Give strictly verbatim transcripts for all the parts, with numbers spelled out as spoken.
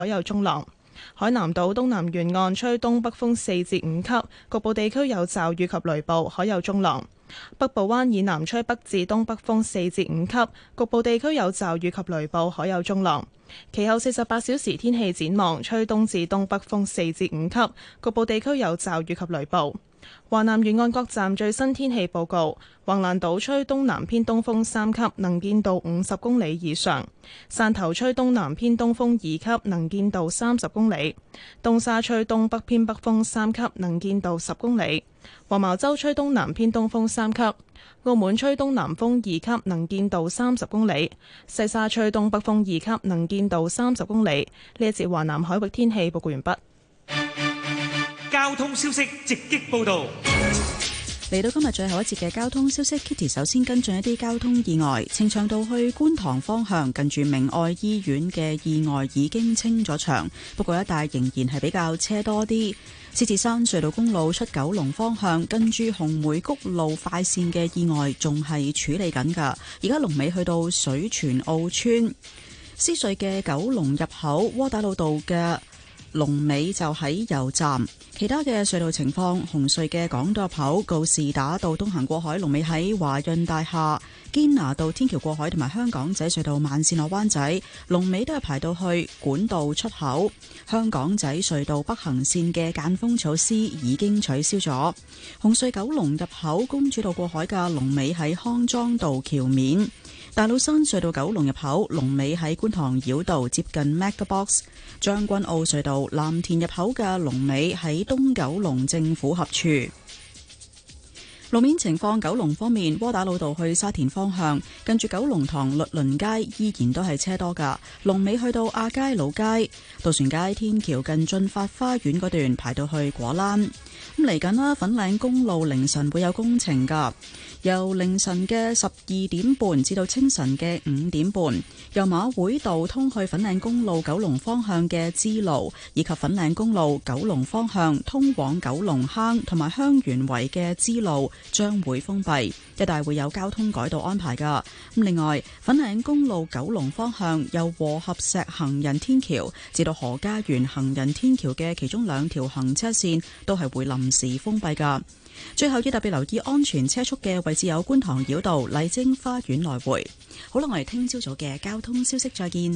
左右中浪。海南島東南沿岸吹東北風四至五級，局部地區有驟雨及雷暴，海有中浪。北部灣以南吹北至東北風四至五級，局部地區有驟雨及雷暴，海有中浪。其後四十八小時天氣展望，吹東至東北風四至五級，局部地區有驟雨及雷暴。華南沿岸各站最新天氣報告：橫瀾島吹東南偏東風三級，能見度五十公里以上；汕頭吹東南偏東風二級，能見度三十公里；東沙吹東北偏北風三級，能見度十公里；黃茅洲吹東南偏東風三級；澳門吹東南風二級，能見度三十公里；西沙吹東北風二級，能見度三十公里。呢一節華南海域天氣報告完畢。 交通消息直擊報道。 嚟到今日最後一節嘅交通消息 ，Kitty 首先跟進一啲交通意外。呈祥道去觀塘方向，近住明愛醫院嘅意外已經清咗場，不過一帶仍然係比較車多啲。獅子山隧道公路出九龍方向，近住紅梅谷路快線嘅意外仲係處理緊㗎，而家龍尾去到水泉澳村。獅隧嘅九龍入口窩打老道嘅龍尾就喺油站。其他嘅隧道情況，紅隧嘅港島入口告士打道東行過海龍尾喺華潤大廈，堅拿道天橋過海同埋香港仔隧道慢線落灣仔龍尾都係排到去管道出口。香港仔隧道北行線嘅間封措施已經取消咗。紅隧九龍入口公主道過海嘅龍尾喺康莊道橋面。大老山隧道九龍入口龍尾喺觀塘繞道接近 MegaBox。將軍澳隧道藍田入口嘅龍尾喺東九龍政府合署。路面情況，九龍方面，窩打老道去沙田方向，近住九龍塘律倫街依然都係車多噶，龍尾去到亞皆老街、渡船街天橋近駿發花園嗰段排到去果欄。咁嚟緊啦，粉嶺公路凌晨會有工程噶，由凌晨嘅十二點半至到清晨嘅五點半，由馬會道通去粉嶺公路九龍方向嘅支路，以及粉嶺公路九龍方向通往九龍坑同埋香園圍嘅支路將會封閉，一帶會有交通改道安排噶。咁另外，粉嶺公路九龍方向由和合石行人天橋至到何家園行人天橋嘅其中兩條行車線都係會臨時封閉噶。最後要特別留意安全車速嘅位置有觀塘繞道麗晶花園來回。好啦，我哋聽朝早嘅交通消息再見。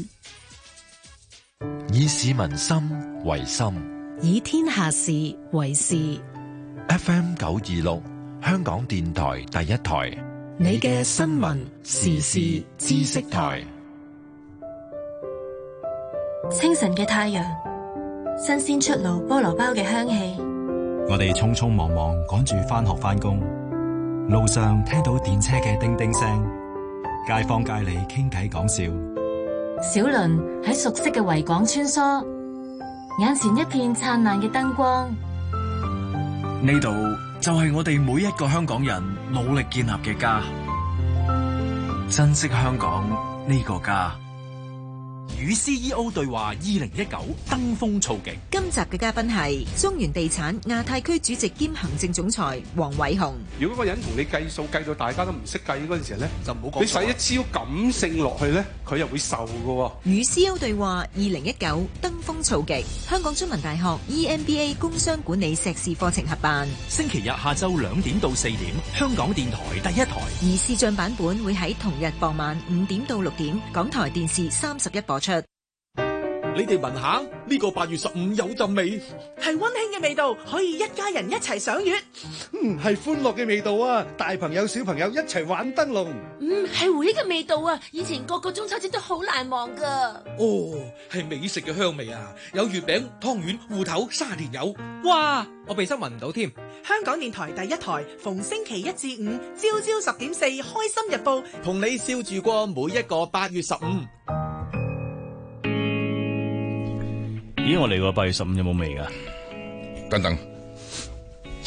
以市民心為心， 以天下事為事。 F M 九二六香港電台第一台， 你嘅新聞時事知識台。 清晨嘅太陽，新鮮出爐菠蘿包嘅香氣。 我哋匆匆忙忙趕住返學返工，路上聽到電車嘅叮叮聲，街坊街里傾偈講笑。 小輪喺熟悉嘅維港穿梭，眼前一片燦爛嘅燈光。 呢度就係我哋每一個香港人努力建立嘅家，珍惜香港呢個家。 與 C E O 對話二零一九登峰造極。 今集嘅嘉賓係中原地產亞太區主席兼行政總裁黃偉雄。 如果個人同你計數計到大家都唔識計嗰陣時咧，就唔好講。你使一招感性落去咧，佢又會受㗎。 與 C E O 對話二零一九登峰造極，香港中文大學 E M B A 工商管理碩士課程合辦。 星期日下晝兩點到四點，香港電台第一台。 而視像版本會喺同日傍晚五點到六點，港台電視三十一播出。 你哋聞下呢個八月十五有陣味， 係溫馨嘅味道，可以一家人一齊賞月。 嗯，係歡樂嘅味道啊！大朋友小朋友一齊玩燈籠。 嗯，係回憶嘅味道啊！以前個個中秋節都好難忘噶。 哦，係美食嘅香味啊！有月餅、湯圓、芋頭、沙田柚。 哇！我鼻塞聞唔到添。 香港電台第一台，逢星期一至五朝朝十點四，開心日報同你笑住過每一個八月十五。 咦，我嚟個八月十五有冇味噶？ 等等，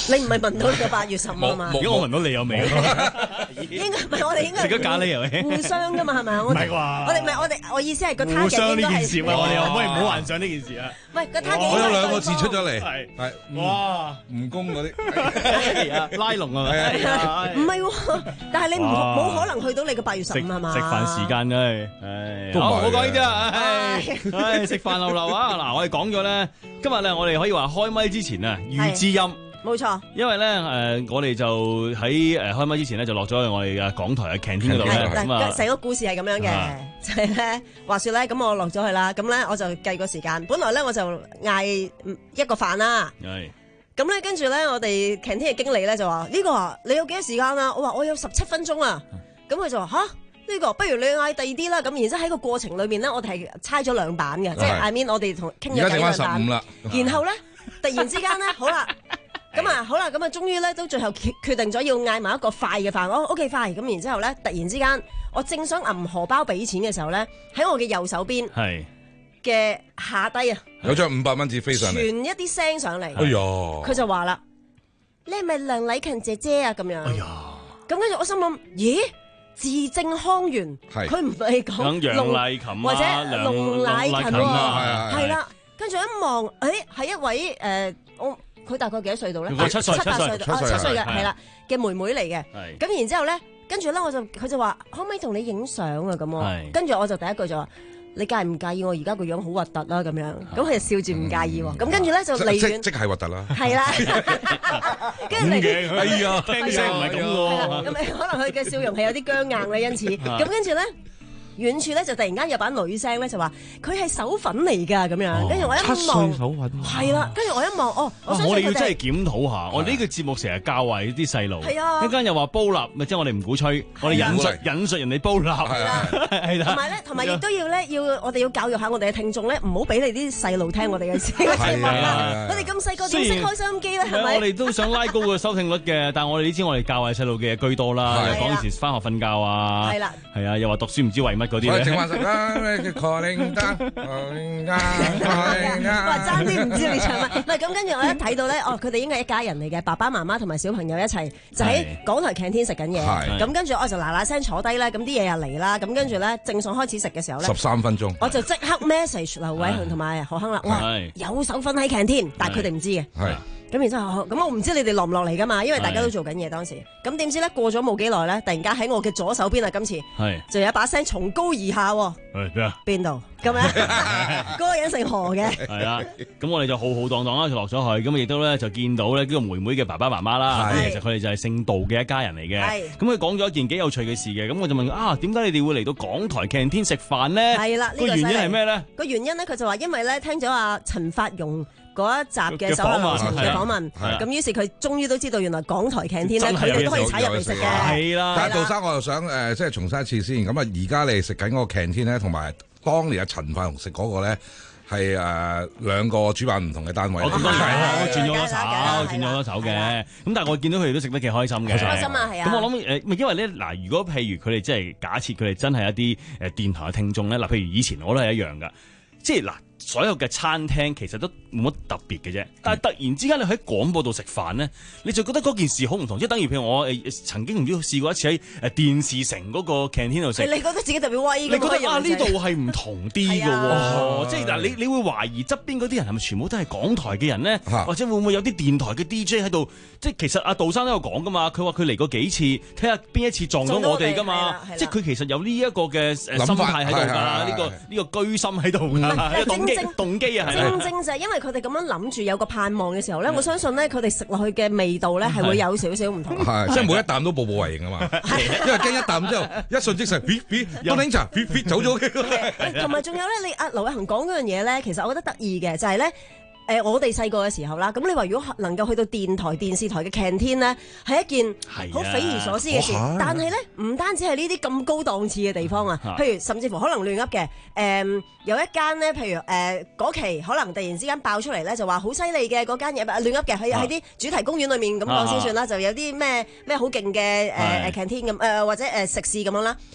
你唔係聞到你個八月十五啊嘛？ 如果我聞到你有味， 應該唔係我哋應該食咗咖喱又係互相噶嘛？係咪？ 唔係啩？ 我哋唔係我哋，我意思係個 target 互相呢件事應該係我哋可唔可以唔好幻想呢件事啊？ 唔係個 target， 我有兩個字出咗嚟， 係係哇蜈蚣嗰啲拉龍啊嘛？ 唔係喎，但係你唔冇可能去到你個八月十五係嘛？ 食飯時間嘅，唉，好，唔好講呢啲啦，唉，唉，食飯流流啊！嗱，我哋講咗咧，今日咧我哋可以話開麥之前啊，預知音。 冇錯， 因為咧誒、呃，我哋就喺誒開麥之前咧，就落咗去我哋嘅港台嘅 canteen 嗰度咧。咁啊， 成個故事係咁樣嘅，啊、就係咧話説咧，咁我落咗去啦，咁咧我就計個時間。本來咧我就嗌一個飯啦。係。咁咧跟住咧，我哋 canteen 嘅經理咧就話：呢、呢個啊，你有幾多時間啊？我話我有十七分鐘啊。咁佢就話吓，呢、呢個不如你嗌第二啲啦。咁然之後喺個過程裏面咧，我哋係猜咗兩版嘅，即係 I mean 我哋同傾咗幾兩版。 而家剩翻十五啦。 然後咧，突然之間咧，好啦。咁啊，好啦，咁啊，終於咧都最後決決定咗要嗌埋一個快嘅飯，哦 OK 快，咁然之後咧，突然之間，我正想揞荷包俾錢嘅時候咧，喺我嘅右手邊嘅下低啊， 有張五百蚊紙飛上嚟， 傳一啲聲上嚟， 哎呀， 佢就話啦，你係咪梁禮勤姐姐啊？咁樣，哎呀，咁跟住我心諗，咦，字正腔圓，佢唔係講楊麗琴或者龍乃勤喎，係啦，跟住一望，誒，係一位誒，我。佢大概幾多歲度咧？ 七歲， 七八歲，哦，七歲嘅係啦嘅妹妹嚟嘅。咁然之後咧，跟住咧我就佢就話可唔可以同你影相啊？咁喎，跟住我就第一句就話你介唔介意我而家個樣好核突啦？咁樣，咁佢就笑住唔介意喎。咁跟住咧就離遠， 即係核突啦。 係啦，跟住離遠， 哎呀，聽聲唔係咁喎。 咁可能佢嘅笑容係有啲僵硬嘅，因此咁跟住咧。遠處咧就突然間有把女聲咧就話佢係手粉嚟㗎咁樣，跟住我一望， 七歲手粉， 係啦，跟住我一望，哦，我哋要真係檢討下，我呢個節目成日教壞啲細路，係啊，一間又話煲立，咪即係我哋唔鼓吹，我哋引述引述人哋煲立，係啦，係啦，同埋咧，同埋亦都要咧，要我哋要教育下我哋嘅聽眾咧，唔好俾你啲細路聽我哋嘅節目啦，我哋咁細個點識開收音機咧？係咪？我哋都想拉高個收聽率嘅，但係我哋呢知我哋教壞細路嘅居多啦，講以前翻學瞓覺啊，係啦，係啊，又話讀書唔知為乜。嗰啲咧， 正話食啦，咩叫 calling down？calling down，calling down。 哇，爭啲唔知你唱乜？唔係咁，跟住我一睇到咧，哦，佢哋應該係一家人嚟嘅，爸爸媽媽同埋小朋友一齊就喺港台 canteen 食緊嘢。咁跟住我就嗱嗱聲坐低咧，咁啲嘢又嚟啦。咁跟住咧，正想開始食嘅時候咧， 十三分鐘， 我就即刻 message 劉偉雄同埋何亨啦。哇，有手分喺 canteen，但係佢哋唔知嘅。咁然之後，咁我唔知你哋落唔落嚟噶嘛，因為大家都做緊嘢當時。咁點知咧過咗冇幾耐咧，突然間喺我嘅左手邊啊，今次就有一把聲從高而下。 係邊啊？ 邊度？咁樣嗰個人姓何嘅。係啦，咁我哋就浩浩蕩蕩啦，就落咗去。咁亦都咧就見到咧呢個妹妹嘅爸爸媽媽啦。咁其實佢哋就係姓杜嘅一家人嚟嘅。咁佢講咗一件幾有趣嘅事嘅。咁我就問啊，點解你哋會嚟到港台 canteen 食飯咧？係啦，個原因係咩咧？個原因咧，佢就話因為咧聽咗阿陳發容嗰一集嘅手下留情嘅訪問，咁於是佢終於都知道原來港台 canteen 咧，佢哋都可以踩入嚟食嘅。係啦， 但係杜生，我又想誒，即係重申一次先。咁啊，而家你食緊嗰個 canteen 咧，同埋當年阿陳發容食嗰個咧，係誒兩個主辦唔同嘅單位。我咁當然係啦，我轉咗多手，轉咗多手嘅。咁但係我見到佢哋都食得幾開心嘅。 開心啊，係啊。 咁我諗誒，因為咧嗱，如果譬如佢哋即係假設佢哋真係一啲誒電台嘅聽眾咧，嗱，譬如以前我都係一樣噶，即係嗱。所有嘅餐廳其實都冇乜特別嘅啫，但係突然之間你喺廣播度食飯咧，你就覺得嗰件事好唔同，即係等於譬如我誒曾經唔知試過一次喺誒電視城嗰個 canteen 度食， 你覺得自己特別威， 你覺得啊呢度係唔同啲嘅喎，即係嗱你你會懷疑側邊嗰啲人係咪全部都係港台嘅人咧，或者會唔會有啲電台嘅 D J 喺度？即係其實阿杜生都有講噶嘛，佢話佢嚟過幾次，睇下邊一次撞到我哋噶嘛，即係佢其實有呢一個嘅心態喺度㗎，呢個呢個居心喺度㗎，動機動機啊， 正正就係因為佢哋咁樣諗住有個盼望嘅時候咧，我相信咧佢哋食落去嘅味道咧係會有少少唔同， 係即係每一啖都步步為營啊嘛，因為驚一啖之後一瞬即逝，咇咇當檸茶咇咇走咗嘅。 同埋仲有咧，你阿劉偉恒講嗰樣嘢咧，其實我覺得得意嘅就係咧。誒、呃，我哋細個嘅時候啦，咁你話如果能夠去到電台、電視台嘅 canteen 咧，係一件好匪夷所思嘅事。啊、但係咧，唔單止係呢啲咁高檔次嘅地方啊，譬如甚至乎可能亂噏嘅，誒、呃、有一間咧，譬如誒嗰、呃、期可能突然之間爆出嚟咧，就話好犀利嘅嗰間嘢，亂噏嘅，喺喺啲主題公園裏面咁講先算啦，就有啲咩咩好勁嘅誒誒 canteen 咁，誒或者誒食肆咁樣啦。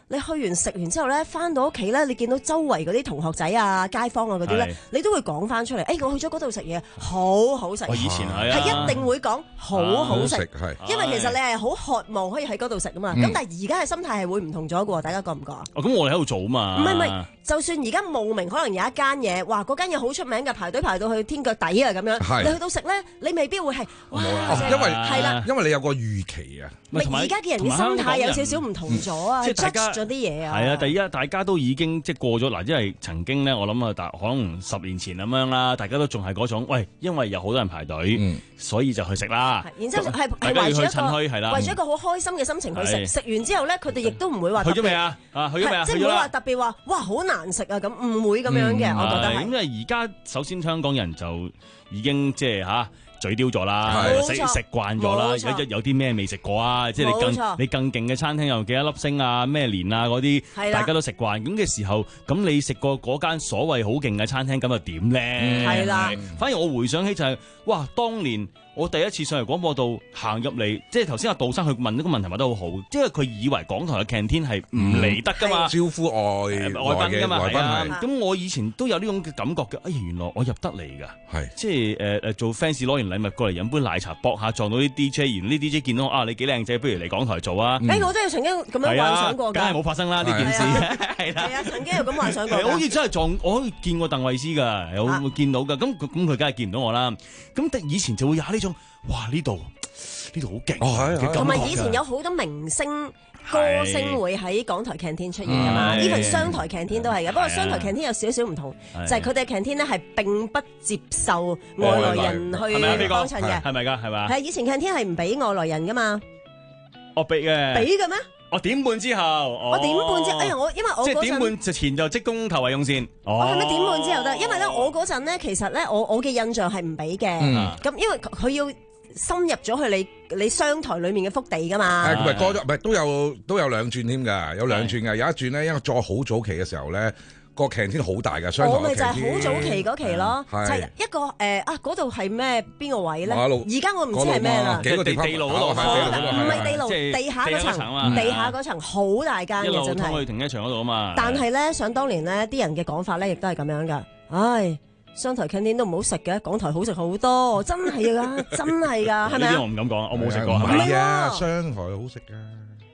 你去完食完之後咧，翻到屋企咧，你見到周圍嗰啲同學仔啊、街坊啊嗰啲咧，你都會講翻出嚟。誒、欸，我去咗嗰度食嘢，好好食。 我以前係係一定會講好好食， 係、啊、 因為其實你係好渴望可以喺嗰度食啊嘛。咁、嗯、但係而家嘅心態係會唔同咗嘅喎，大家覺唔覺啊？ 哦，咁我哋喺度做啊嘛。 唔係唔係，就算而家慕名，可能有一間嘢，哇，嗰間嘢好出名嘅，排隊排到去天腳底啊咁樣。你去到食咧，你未必會係哇， 哦、因為係啦， 因為你有個預期啊。 咪而家嘅人嘅心態有少少唔同咗啊， 即係大家咗啲嘢啊。 係啊，第一大家都已經即係過咗嗱，因為曾經咧，我諗啊，大可能十年前咁樣啦，大家都仲係嗰種，喂，因為有好多人排隊，嗯、所以就去食啦。 然之後係係為咗為咗一個為咗一個好開心嘅心情去食，食完之後咧，佢哋亦都唔會話去咗未啊？啊，去咗未啊？ 即係唔會話特別話，哇，好難食啊咁，唔會咁樣嘅，我覺得係。 因為而家首先香港人就已經即係嚇。嘴刁咗啦，食食慣咗啦，有有啲咩未食過啊？即係你更你更勁嘅餐廳有幾多粒星啊？咩年啊嗰啲，大家都食慣。咁嘅時候，咁你食過嗰間所謂好勁嘅餐廳，咁又點咧？ 係啦。 反而我回想起就係、是，哇！當年我第一次上嚟廣播道行入嚟，即係頭先阿杜生去問呢個問題問得好好，即係佢以為港台嘅 canteen 係唔嚟得噶嘛， 招呼外外賓噶嘛，係啊。咁我以前都有呢種嘅感覺嘅，哎原來我入得嚟㗎，係即係誒誒做 fans 攞完禮物過嚟飲杯奶茶，搏下撞到啲 D J， 然後啲 D J 見到啊你幾靚仔，不如嚟港台做啊！ 誒、嗯、我真係曾經咁樣幻想過㗎， 梗係冇發生啦呢件事， 係啦，係啊，曾經有咁幻想過。 好似真係撞，我可以見過鄧慧思㗎，有會見到㗎，咁咁佢梗係見唔到我啦。咁以前就會有呢種，哇呢度呢度好勁， 同埋以前有好多明星歌星會喺港台 canteen 出現㗎嘛，even商台 canteen 都係嘅。不過商台 canteen 有少少唔同，就係佢哋 canteen 咧係並不接受外來人去幫襯嘅， 係咪㗎？係咪？ 係以前 canteen 係唔俾外來人㗎嘛？ 我俾嘅， 俾嘅咩？ 我點半之後， 我點半之後，哎呀我因為我即係點半就前就即供頭位用先。 我係咪點半之後得？因為咧我嗰陣咧其實咧我我嘅印象係唔俾嘅，咁因為佢要深入咗去你你商台裡面嘅腹地噶嘛。 誒唔係過咗，唔係都有都有兩轉添㗎，有兩轉㗎，有一轉咧，因為再好早期嘅時候咧。個 canteen 好大㗎，商台嘅 canteen。我咪就係好早期嗰期咯，就係一個誒啊嗰度係咩邊個位咧？而家我唔知係咩啦。 幾個地地路嗰度， 唔係地路，地下嗰層，地下嗰層好大間嘅真係。一路通去停車場嗰度啊嘛。但係咧，想當年咧，啲人嘅講法咧，亦都係咁樣㗎。唉，商台 canteen 都唔好食嘅，港台好食好多，真係㗎，真係㗎，係咪啊？ 呢啲我唔敢講，我冇食過。 唔係啊，商台好食㗎。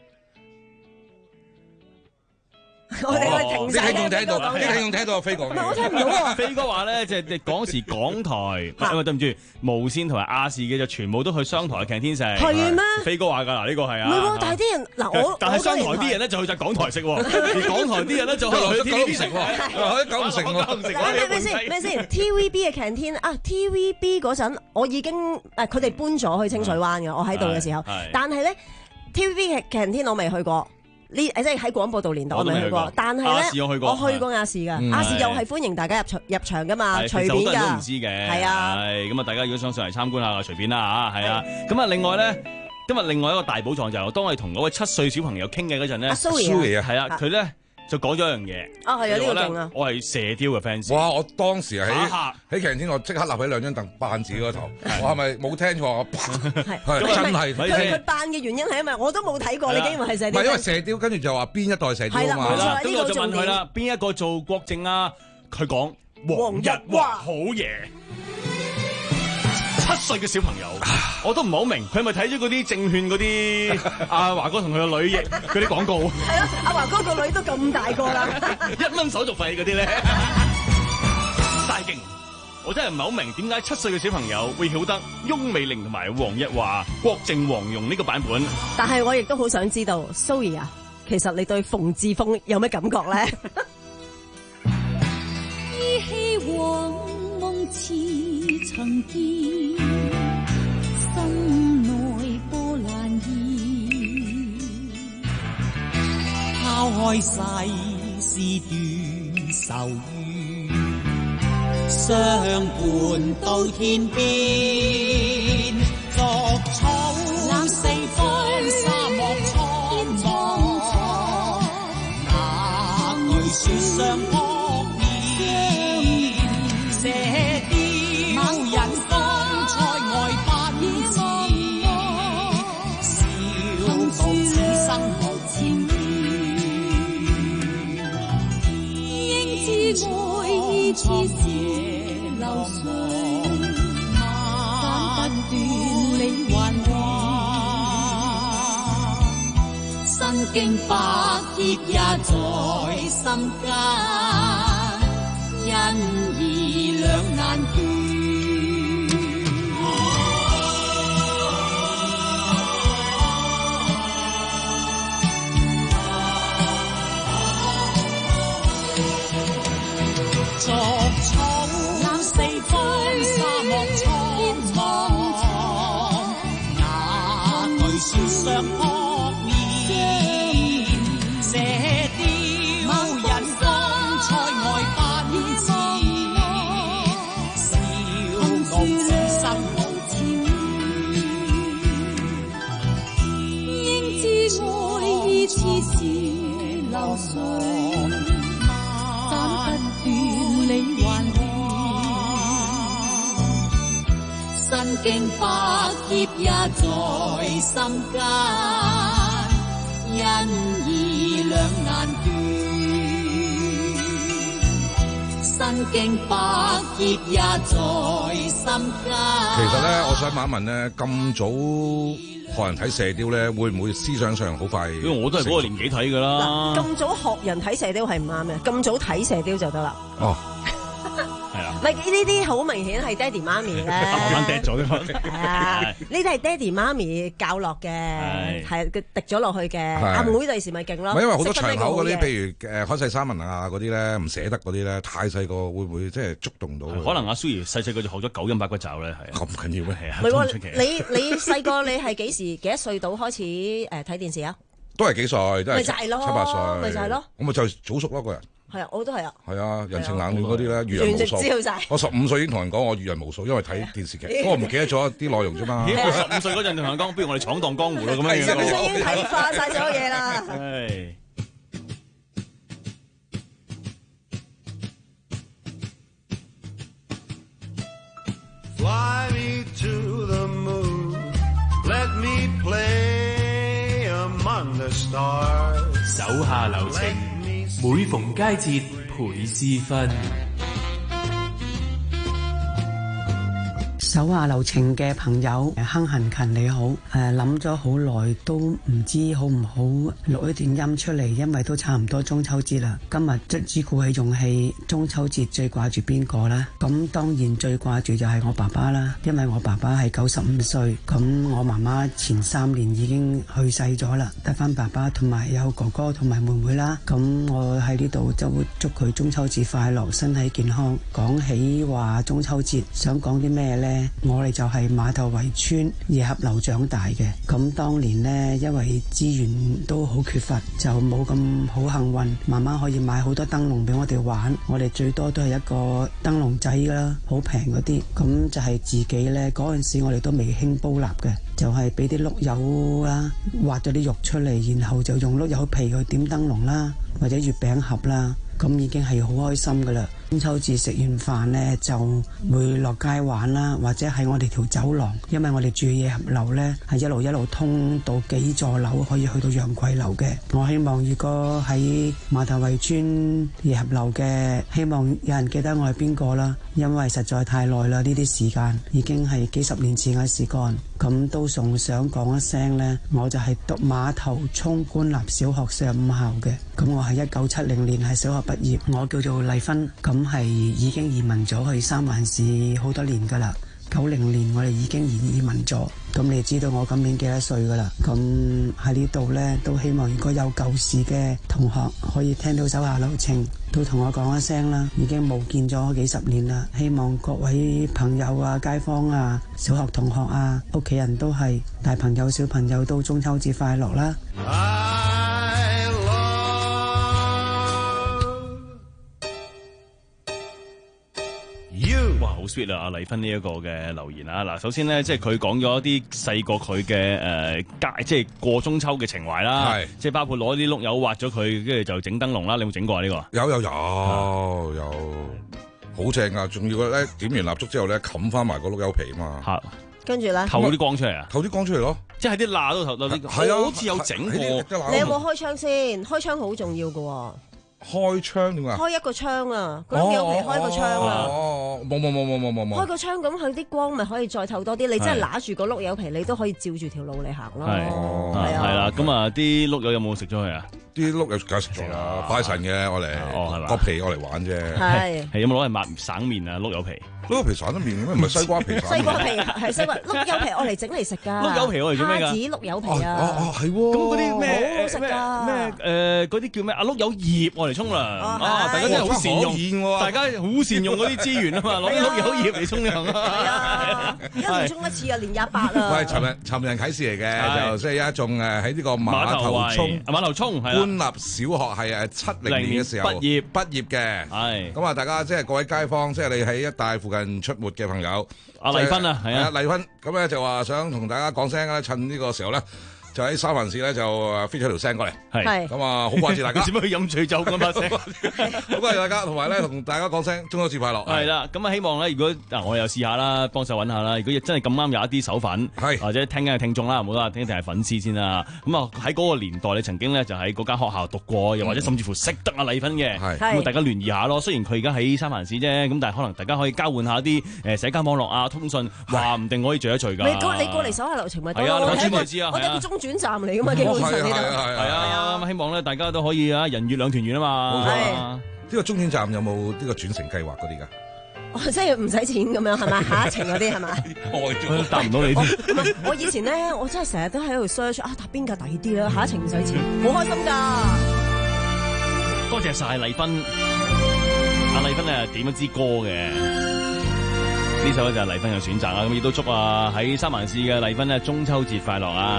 我哋去停晒咧， 聽到，啲聽眾聽到飛哥。 唔係我聽唔到喎。 飛哥話咧，即係講時港台，因為對唔住無線同埋亞視嘅就全部都去商台嘅 canteen 食。 係咩？ 飛哥話㗎嗱，呢個係啊。 唔係喎，但係啲人嗱我， 但係商台啲人咧就去晒港台食喎，而港台啲人咧就去 T V B 食喎，去九唔成喎。 咩先？咩先 ？T V B 嘅 canteen 啊 ，T V B 嗰陣我已經誒，佢哋搬咗去清水灣嘅，我喺度嘅時候。但係咧 T V B 嘅 canteen 我未去過。呢即係喺廣播道年代我未去過，但係咧我去過亞視㗎，亞視又係歡迎大家入場入場㗎嘛，隨便㗎。好多人都唔知嘅， 係啊， 咁啊大家如果想上嚟參觀下，隨便啦嚇，係啊。咁啊另外咧，今日另外一個大寶藏就係當我哋同嗰位七歲小朋友傾嘅嗰陣咧， 阿 Zoe 啊，係啊，佢咧就講咗一樣嘢。 啊係啊，呢個勁啊！ 我係射雕嘅 fans。 哇！我當時喺喺canteen我即刻立起兩張凳扮自己個頭，我係咪冇聽錯？係真係。 佢佢扮嘅原因係因為我都冇睇過，你竟然係射雕。 唔係因為射雕，跟住就話邊一代射雕啊嘛。 係啦， 咁我就問佢啦，邊一個做郭靖啊？佢講黃日華好嘢。七歲嘅小朋友，我都唔係好明，佢係咪睇咗嗰啲證券嗰啲阿華哥同佢個女嘅嗰啲廣告？ 係咯，阿華哥個女都咁大個啦， 一蚊手續費嗰啲咧，大勁！我真係唔係好明點解七歲嘅小朋友會曉得翁美玲同埋黃日華、郭靖、黃蓉呢個版本。 但係我亦都好想知道 ，Zoe 啊，其實你對馮志峰有咩感覺咧？依稀往夢似曾見，心內波瀾現，拋開世事斷愁怨，相伴到天邊，逐草冷四方，沙漠蒼茫，哪懼雪上撲面，射雕人生塞外奔馳，笑傲此生無纏綿。 流水，斬不斷理還亂，身經百劫也在心間，因義兩難斷。逐草攬四方，沙漠蒼茫，那巨船上撲面，射雕無人光塞外奔馳，笑傲此生無纏，應知愛意似是流水。理還亂，身經百劫也在心間，因義兩難斷。身經百劫也在心間。 其實咧，我想問一問咧，咁早學人睇射雕咧，會唔會思想上好快？ 因為我都係嗰個年紀睇㗎啦。 咁早學人睇射雕係唔啱嘅，咁早睇射雕就得啦。 哦。 唔係呢啲好明顯係爹哋媽咪咧， 啱跌咗啫嘛。 係啊，呢啲係爹哋媽咪教落嘅，係佢滴咗落去嘅。阿妹第時咪勁咯。 唔係因為好多場口嗰啲，譬如誒海誓山盟啊嗰啲咧，唔捨得嗰啲咧，太細個會唔會即係觸動到？ 可能阿蘇兒細細個就學咗九陰八骨爪咧，係咁緊要咩？ 係啊， 唔係喎，你你細個你係幾時幾多歲到開始誒睇電視啊？ 都係幾歲，都係七八歲， 咪就係咯。 咁咪就早熟咯個人。 係啊，我都係啊。 係啊，人情冷暖嗰啲咧，閱人無數。我十五歲已經同人講我閱人無數，因為睇電視劇，不過我唔記得咗啲內容啫嘛。 十五歲嗰陣同人講，不如我哋闖蕩江湖咯，咁樣樣。 十五歲已經睇化曬所有嘢啦。 係。 Fly me to the moon, let me play among the stars。 手下留情，每逢佳節倍思分。 手下留情嘅朋友，亨恆勤你好，誒諗咗好耐都唔知好唔好錄一段音出嚟，因為都差唔多中秋節啦。今日卒之鼓起勇氣，中秋節最掛住邊個啦？咁當然最掛住就係我爸爸啦，因為我爸爸係九十五歲，咁我媽媽前三年已經去世咗啦，得翻爸爸同埋有哥哥同埋妹妹啦。咁我喺呢度就會祝佢中秋節快樂，身體健康。講起話中秋節，想講啲咩呢？我哋就係馬頭圍村夜合樓長大嘅，咁當年呢，因為資源都好缺乏，就冇咁好幸運，媽媽可以買好多燈籠俾我哋玩，我哋最多都係一個燈籠仔啦，好平嗰啲，咁就係自己呢，嗰陣時我哋都未興煲蠟嘅，就係俾啲碌柚啦，挖咗啲肉出嚟，然後就用碌柚皮去點燈籠啦，或者月餅盒啦，咁已經係好開心噶啦。中秋節食完飯呢，就會落街玩啦，或者喺我哋條走廊，因為我哋住夜合樓呢，係一路一路通到幾座樓可以去到洋桂樓嘅。我希望如果喺馬頭圍村夜合樓嘅，希望有人記得我係邊個啦，因為實在太耐啦，呢啲時間已經係幾十年前嘅事幹。咁都仲想講一聲呢，我就係讀馬頭涌官立小學四十五校嘅，咁我係一九七零年係小學畢業，我叫做麗芬，咁係已經移民咗去三藩市好多年噶啦。九零年我哋已經移移民咗，咁你知道我今年幾多歲噶啦？咁喺呢度呢，都希望如果有舊時嘅同學可以聽到手下留情，都同我講一聲啦。已經冇見咗幾十年啦，希望各位朋友啊、街坊啊、小學同學啊、屋企人都係大朋友小朋友都中秋節快樂啦！ 哇，好 sweet 啊！阿麗芬呢一個嘅留言啊，嗱，首先咧，即係佢講咗一啲細個佢嘅誒街，即係過中秋嘅情懷啦，係，即係包括攞啲碌柚挖咗佢，跟住就整燈籠啦。你有冇整過啊？呢個有有有有，好正啊！仲要咧點完蠟燭之後咧，冚翻埋個碌柚皮啊嘛， 嚇， 跟住咧透啲光出嚟啊， 透啲光出嚟咯， 即係啲罅都透到啲，係啊，好似有整過。 你有冇開窗先？開窗好重要㗎喎。 開窗點啊？ 開一個窗啊，個碌柚皮開個窗啊。 哦，冇冇冇冇冇冇冇。 開個窗咁，佢啲光咪可以再透多啲。你真係揦住個碌柚皮，你都可以照住條路嚟行咯。 係係啦，咁啊啲碌柚有冇食咗佢啊？ 啲碌柚梗係食咗啦，拜神嘅我嚟， 哦係嘛， 個皮我嚟玩啫。 係係有冇攞嚟抹省面啊？碌柚皮， 碌柚皮省得面咩？唔係西瓜皮。 西瓜皮係西瓜，碌柚皮我嚟整嚟食㗎。 碌柚皮我嚟做咩㗎？ 蝦子碌柚皮啊！ 哦哦係喎。 咁嗰啲咩好好食㗎？ 咩誒嗰啲叫咩啊？碌柚葉我嚟沖涼啊！大家真係好善用，大家好善用嗰啲資源啊嘛，攞啲碌柚葉嚟沖涼啊！ 一年沖一次啊，年廿八啊！ 喂，尋日尋日啟示嚟嘅，就即係一眾誒喺呢個馬頭涌馬頭涌係官立小學係誒七零年嘅時候畢業畢業嘅，係咁啊！大家即係各位街坊，即係你喺一帶附近出沒嘅朋友， 阿麗芬啊，係啊， 麗芬咁咧就話想同大家講聲咧，趁呢個時候咧。就喺三藩市咧，就飛咗條聲過嚟， 係咁啊，好掛住大家。 點解去飲醉酒咁把聲？ 好掛住大家，同埋咧同大家講聲中秋節快樂。 係啦，咁啊希望咧，如果嗱我又試下啦，幫手揾下啦。如果真係咁啱有一啲手粉，或者聽緊嘅聽眾啦，唔好話聽定係粉絲先啦。咁啊喺嗰個年代，你曾經咧就喺嗰間學校讀過，又或者甚至乎識得阿麗芬嘅，咁啊大家聯誼下咯。雖然佢而家喺三藩市啫，咁但係可能大家可以交換下啲誒社交網絡啊、通訊，話唔定可以聚一聚㗎。 你過你過嚟手下留情咪得咯？ 我專門知啊， 我哋個中轉站嚟㗎嘛。係啊，希望咧大家都可以啊，人月兩團圓啊嘛。 冇錯。呢個中轉站有冇呢個轉乘計劃嗰啲㗎？ 哦，即係唔使錢咁樣係咪？下一程嗰啲係咪？ 我答唔到你添。 我以前咧，我真係成日都喺度 search 啊，搭邊架抵啲啦，下一程唔使錢，好開心㗎。 多謝晒麗芬，阿麗芬咧點一支歌嘅。呢首咧就係麗芬嘅選擇啦，咁亦都祝啊喺三藩市嘅麗芬咧中秋節快樂啊！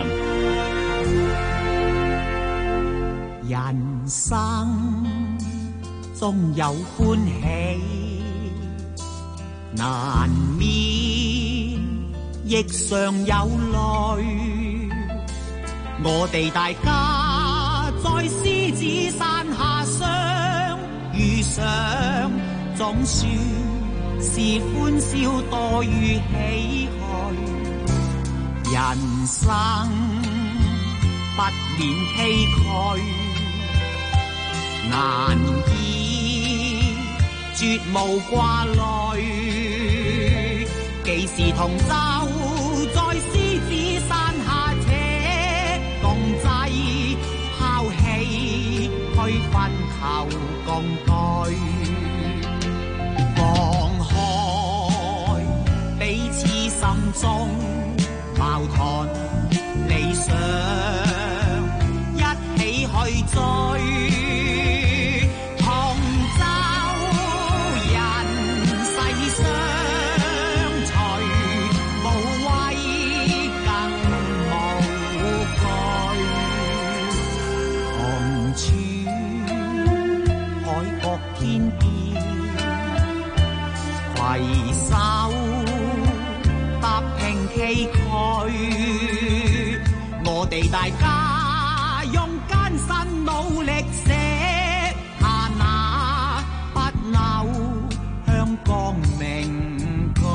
人生總有歡喜，難免亦常有淚。我哋大家在獅子山下相遇上，總算是歡笑多於唏噓。人生不免崎嶇，難以絕無掛慮。幾時同舟在獅子山下且共濟，拋棄區分求共對。放開彼此心中矛盾理想，一起去追。同舟人世相隨，無畏更無懼。同處海角天邊，攜手踏平崎嶇。我哋大家用艱辛努力寫下那不朽香港名句。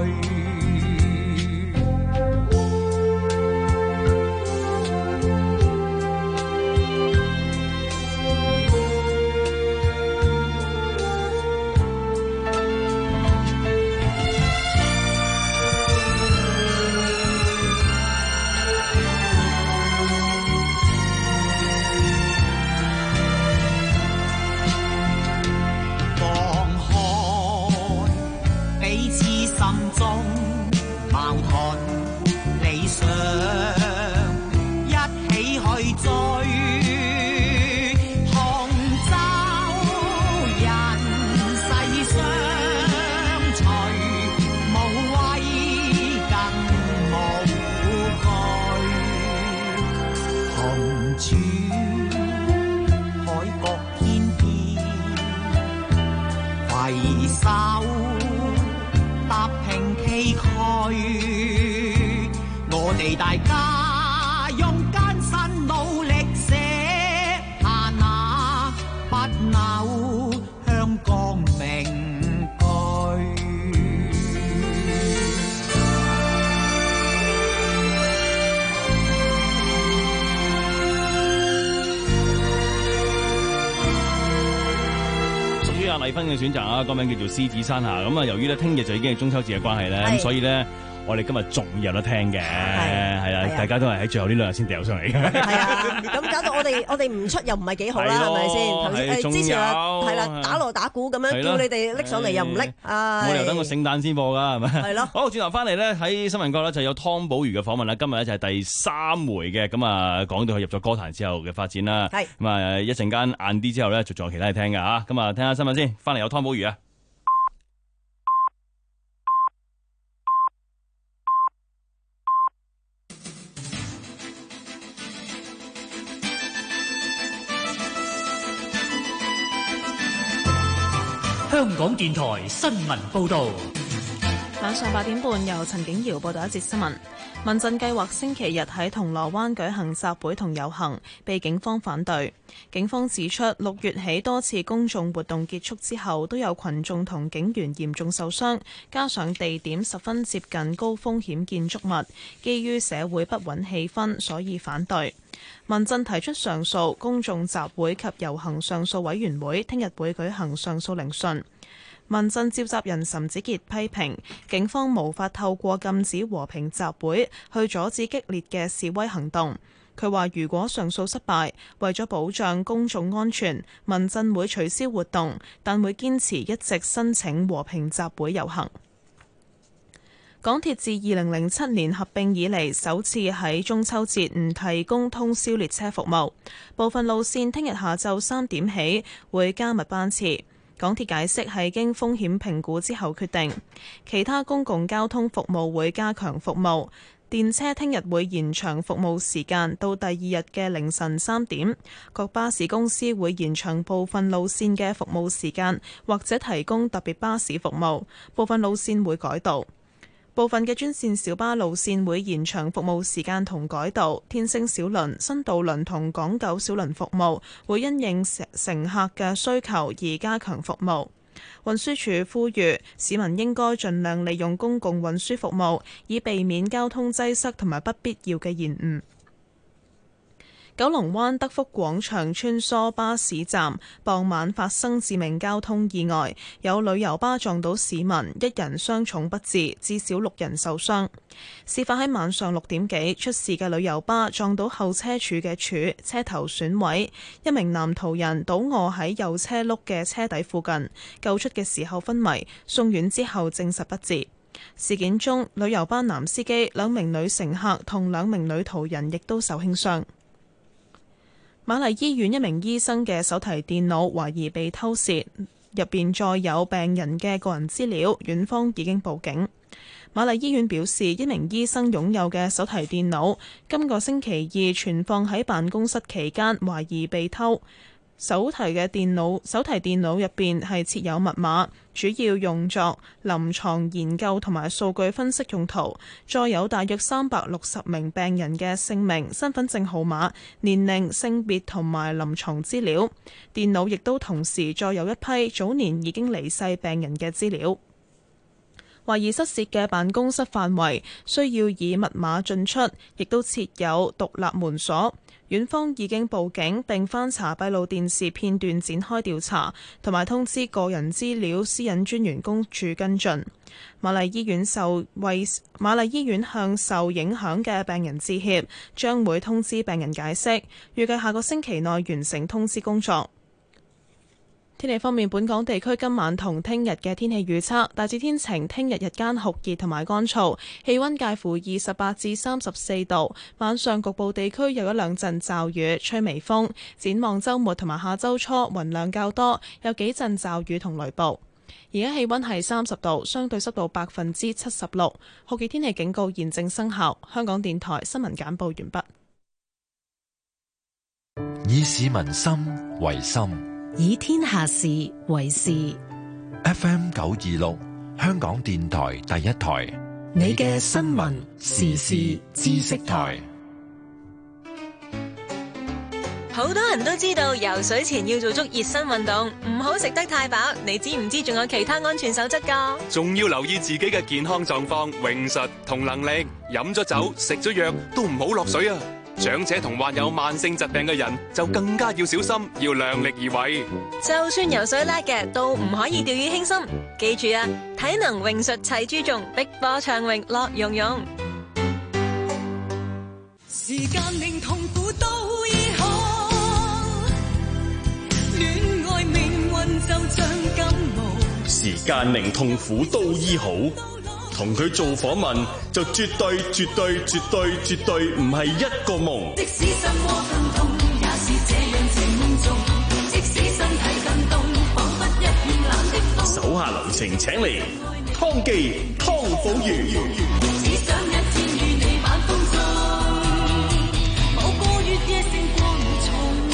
大家用艱辛努力寫下那不朽香港名句。 麗芬嘅選擇啊，歌名叫做《獅子山下》。咁啊，由於咧聽日就已經係中秋節嘅關係咧，咁所以咧。我哋今日仲有得聽嘅，係啦，大家都係喺最後呢兩日先掉上嚟嘅。 係啊，咁搞到我哋我哋唔出又唔係幾好啦，係咪先？頭先誒之前話係啦，打鑼打鼓咁樣叫你哋拎上嚟又唔拎，啊！ 我哋又等個聖誕先播㗎，係咪？ 係咯。好， 轉頭翻嚟咧，喺新聞角咧就有湯寶如嘅訪問啦。今日咧就係第三回嘅，咁啊講到佢入咗歌壇之後嘅發展啦。係咁啊，一陣間晏啲之後咧，就仲有其他嘢聽㗎嚇。咁啊，聽下新聞先，翻嚟有湯寶如啊。 香港電台新聞報導， 晚上八點半由陳景瑤報道一節新聞。民陣計劃星期日喺銅鑼灣舉行集會同遊行，被警方反對。警方指出，六月起多次公眾活動結束之後，都有群眾同警員嚴重受傷，加上地點十分接近高風險建築物，基於社會不穩氣氛，所以反對。民陣提出上訴，公眾集會及遊行上訴委員會聽日會舉行上訴聆訊。民陣召集人岑子傑批評警方無法透過禁止和平集會去阻止激烈嘅示威行動。佢話如果上訴失敗，為咗保障公眾安全，民陣會取消活動，但會堅持一直申請和平集會遊行。港鐵自二零零七年合併以嚟，首次喺中秋節唔提供通宵列車服務，部分路線聽日下晝三點起會加密班次。港鐵解釋係經風險評估之後決定，其他公共交通服務會加強服務。電車聽日會延長服務時間到第二日嘅凌晨三點，各巴士公司會延長部分路線嘅服務時間，或者提供特別巴士服務，部分路線會改道。部分嘅專線小巴路線會延長服務時間同改道，天星小輪、新渡輪同港九小輪服務會因應乘客嘅需求而加強服務。運輸署呼籲市民應該盡量利用公共運輸服務，以避免交通擠塞同埋不必要嘅延誤。九龍灣德福廣場穿梭巴士站傍晚發生致命交通意外，有旅遊巴撞到市民，一人傷重不治，至少六人受傷。事發喺晚上六點幾，出事嘅旅遊巴撞到後車柱嘅柱，車頭損毀，一名男途人倒卧喺右車轆嘅車底附近，救出嘅時候昏迷，送院之後證實不治。事件中，旅遊巴男司機、兩名女乘客同兩名女途人亦都受輕傷。瑪麗醫院一名醫生嘅手提電腦懷疑被偷竊，入邊載有病人嘅個人資料，院方已經報警。瑪麗醫院表示，一名醫生擁有嘅手提電腦今個星期二存放喺辦公室期間，懷疑被偷。手提嘅電腦，手提電腦入邊係設有密碼，主要用作臨床研究同埋數據分析用途。再有大約三百六十名病人嘅姓名、身份證號碼、年齡、性別同埋臨床資料。電腦亦都同時再有一批早年已經離世病人嘅資料。懷疑失竊嘅辦公室範圍需要以密碼進出，亦都設有獨立門鎖。院方已經報警並翻查閉路電視片段展開調查，同埋通知個人資料私隱專員公署跟進。瑪麗醫院受為瑪麗醫院向受影響嘅病人致歉，將會通知病人解釋，預計下個星期內完成通知工作。天氣方面，本港地區今晚同聽日嘅天氣預測大致天晴，聽日日間酷熱同埋乾燥，氣溫介乎二十八至三十四度。晚上局部地區有一兩陣驟雨，吹微風。展望週末同埋下週初雲量較多，有幾陣驟雨同雷暴。而家氣溫係三十度，相對濕度百分之七十六，酷熱天氣警告現正生效。香港電台新聞簡報完畢。 以市民心為心， 以天下事為事。 F M 九二六，香港電台第一台， 你嘅新聞時事知識台。 好多人都知道游水前要做足熱身運動，唔好食得太飽。你知唔知仲有其他安全守則㗎？ 仲要留意自己嘅健康狀況、泳術同能力。飲咗酒、食咗藥都唔好落水啊！ 長者同患有慢性疾病嘅人就更加要小心，要量力而為。 就算游水叻嘅，都唔可以掉以輕心。記住啊，體能泳術齊注重，碧波暢泳樂融融。 時間令痛苦都醫好，戀愛命運就像感冒。 時間令痛苦都醫好，同佢做訪問就絕對絕對絕對絕對唔係一個夢。 即使心窩更痛，也是這樣情夢中。即使身體更凍，彷彿一片冷的風。 手下留情，請嚟湯記湯寶如。 只想一天與你晚風中，某個月夜星光重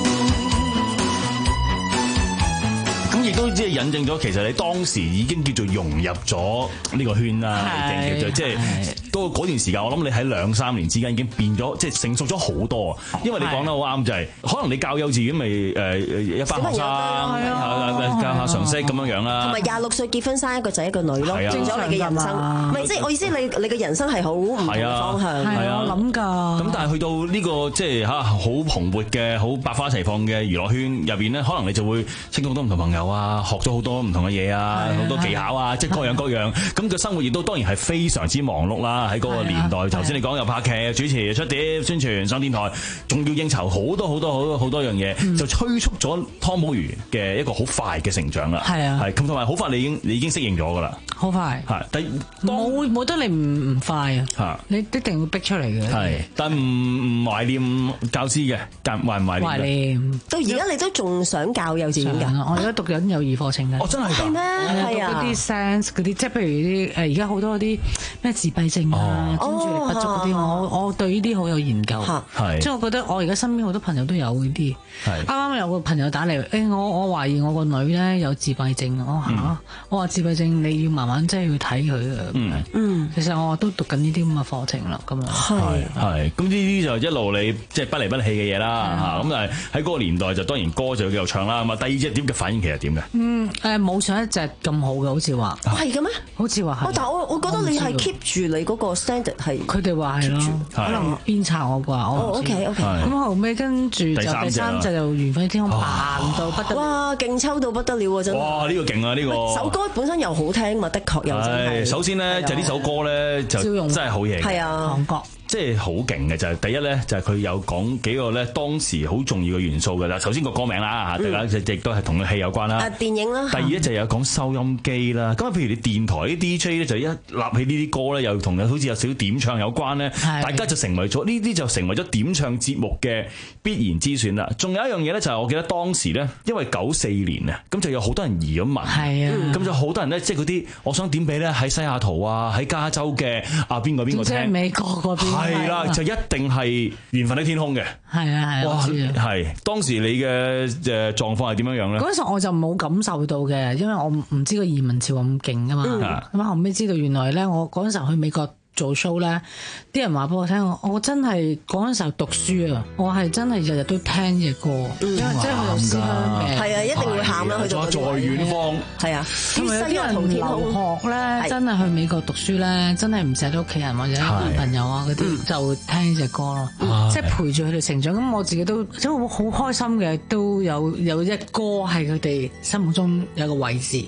咁亦都即係引證咗，其實你當時已經叫做融入咗呢個圈啦，已經叫做即係到嗰段時間，我諗你喺兩三年之間已經變咗，即係成熟咗好多。因為你講得好啱，就係可能你教幼稚園咪誒一班學生教下常識咁樣樣啦。 同埋廿六歲結婚生一個仔一個女咯，轉咗你嘅人生。唔係即係我意思，你你嘅人生係好唔同嘅方向。 係啊， 我諗㗎。 咁但係去到呢個即係嚇好蓬勃嘅、好百花齊放嘅娛樂圈入邊咧，可能你就會識到好多唔同朋友啊，學咗好多唔同嘅嘢啊，好多技巧啊，即係各樣各樣。咁個生活亦都當然係非常之忙碌啦。喺嗰個年代，頭先你講又拍劇、主持、出碟、宣傳、上電台，仲要應酬好多好多好多好多樣嘢，嗯、就催促咗湯寶如嘅一個好快嘅成長啦。係啊，係咁同埋好快你已經你已經適應咗㗎啦。 好快係， 但冇冇得你唔唔快啊！嚇，你一定會逼出嚟嘅。 係，但唔唔懷念教師嘅，但懷唔懷念？ 懷念。 到而家你都仲想教幼稚園㗎？ 我而家讀緊幼兒課程嘅。 哦，真係㗎？ 係咩？係啊。 嗰啲 sense 嗰啲，即係譬如啲誒，而家好多啲咩自閉症啊、專注力不足嗰啲，我我對呢啲好有研究。係。即係我覺得我而家身邊好多朋友都有呢啲。係。啱啱有個朋友打嚟，誒我我懷疑我個女咧有自閉症，我嚇，我話自閉症你要慢慢即係要睇佢嘅。嗯嗯。其實我都讀緊呢啲咁嘅課程啦，咁樣。 係係。咁呢啲就一路你即係不離不棄嘅嘢啦嚇。咁但係喺嗰個年代就當然歌就要繼續唱啦。咁啊第二隻碟嘅反應其實點嘅？ 嗯誒冇上一隻咁好嘅，好似話。 係嘅咩？ 好似話係。 但係我我覺得你係 keep 住你嗰個 standard 係。 佢哋話係咯，可能鞭策我啩。 哦 OK OK。 咁後尾跟住就第三隻就緣分天空棒到不得。 哇！勁抽到不得了啊！真係。 哇！呢個勁啊！呢個首歌本身又好聽嘛，的確又真係。 首先咧就呢首歌咧就真係好嘢。 係啊， 韓國。 即係好勁嘅就係第一咧，就係佢有講幾個咧當時好重要嘅元素㗎啦。首先個歌名啦嚇，大家亦都係同個戲有關啦。 啊，電影啦。 第二咧就有講收音機啦。咁啊，譬如你電台啲 D J 咧，就一立起呢啲歌咧，又同好似有少少點唱有關咧，大家就成為咗呢啲就成為咗點唱節目嘅必然之選啦。仲有一樣嘢咧，就係我記得當時咧，因為九四年啊，咁就有好多人移咗民， 係啊， 咁就好多人咧，即係嗰啲我想點俾咧喺西雅圖啊，喺加州嘅啊邊個邊個聽， 即係美國嗰邊， 係啦，就一定係緣分的天空嘅， 係啊係啊， 係當時你嘅誒狀況係點樣樣咧？ 嗰陣時我就冇感受到嘅，因為我唔知個移民潮咁勁噶嘛，咁、嗯、後尾知道原來咧，我嗰陣時候去美國做 show 咧，啲人話俾我聽，我我真係嗰陣時候讀書啊，我係真係日日都聽嘅歌，因為真係好有思鄉嘅， 係啊，一定會喊啦，去到在遠方， 係啊， 同埋有啲人留學咧，真係去美國讀書咧，真係唔捨得屋企人或者男朋友啊嗰啲，就聽呢隻歌咯，即係陪住佢哋成長。咁我自己都即係好開心嘅，都有有一歌係佢哋心目中有個位置。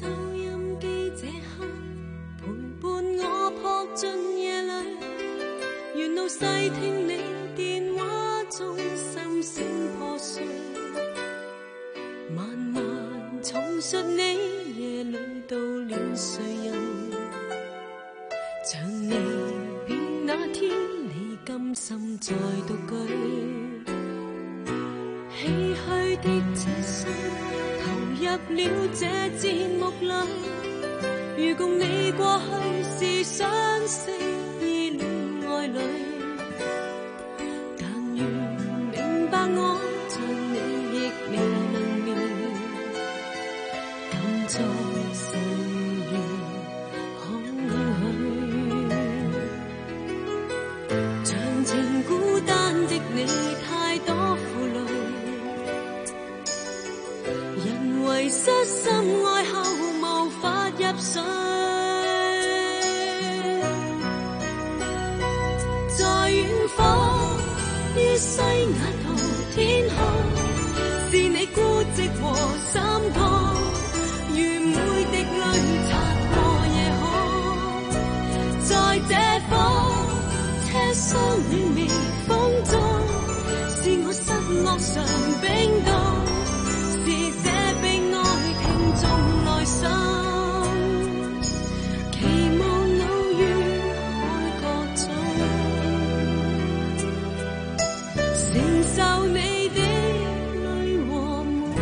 細聽你電話中心聲破碎，慢慢重述你夜裏到了誰人，像離別那天你甘心再獨居，唏噓的這生投入了這節目裏，如共你過去是相識依戀愛侶，明白我像你亦未能眠，敢在歲月空虛，長情孤單的你太多負累，人為失心愛後無法入睡。 於西雅圖天空，是你孤寂和心痛，如每滴淚擦過夜空，在這風車廂裏微風中，是我失落常冰凍，是這被愛聽眾內心，期望偶遇海角中，承受你的淚和夢。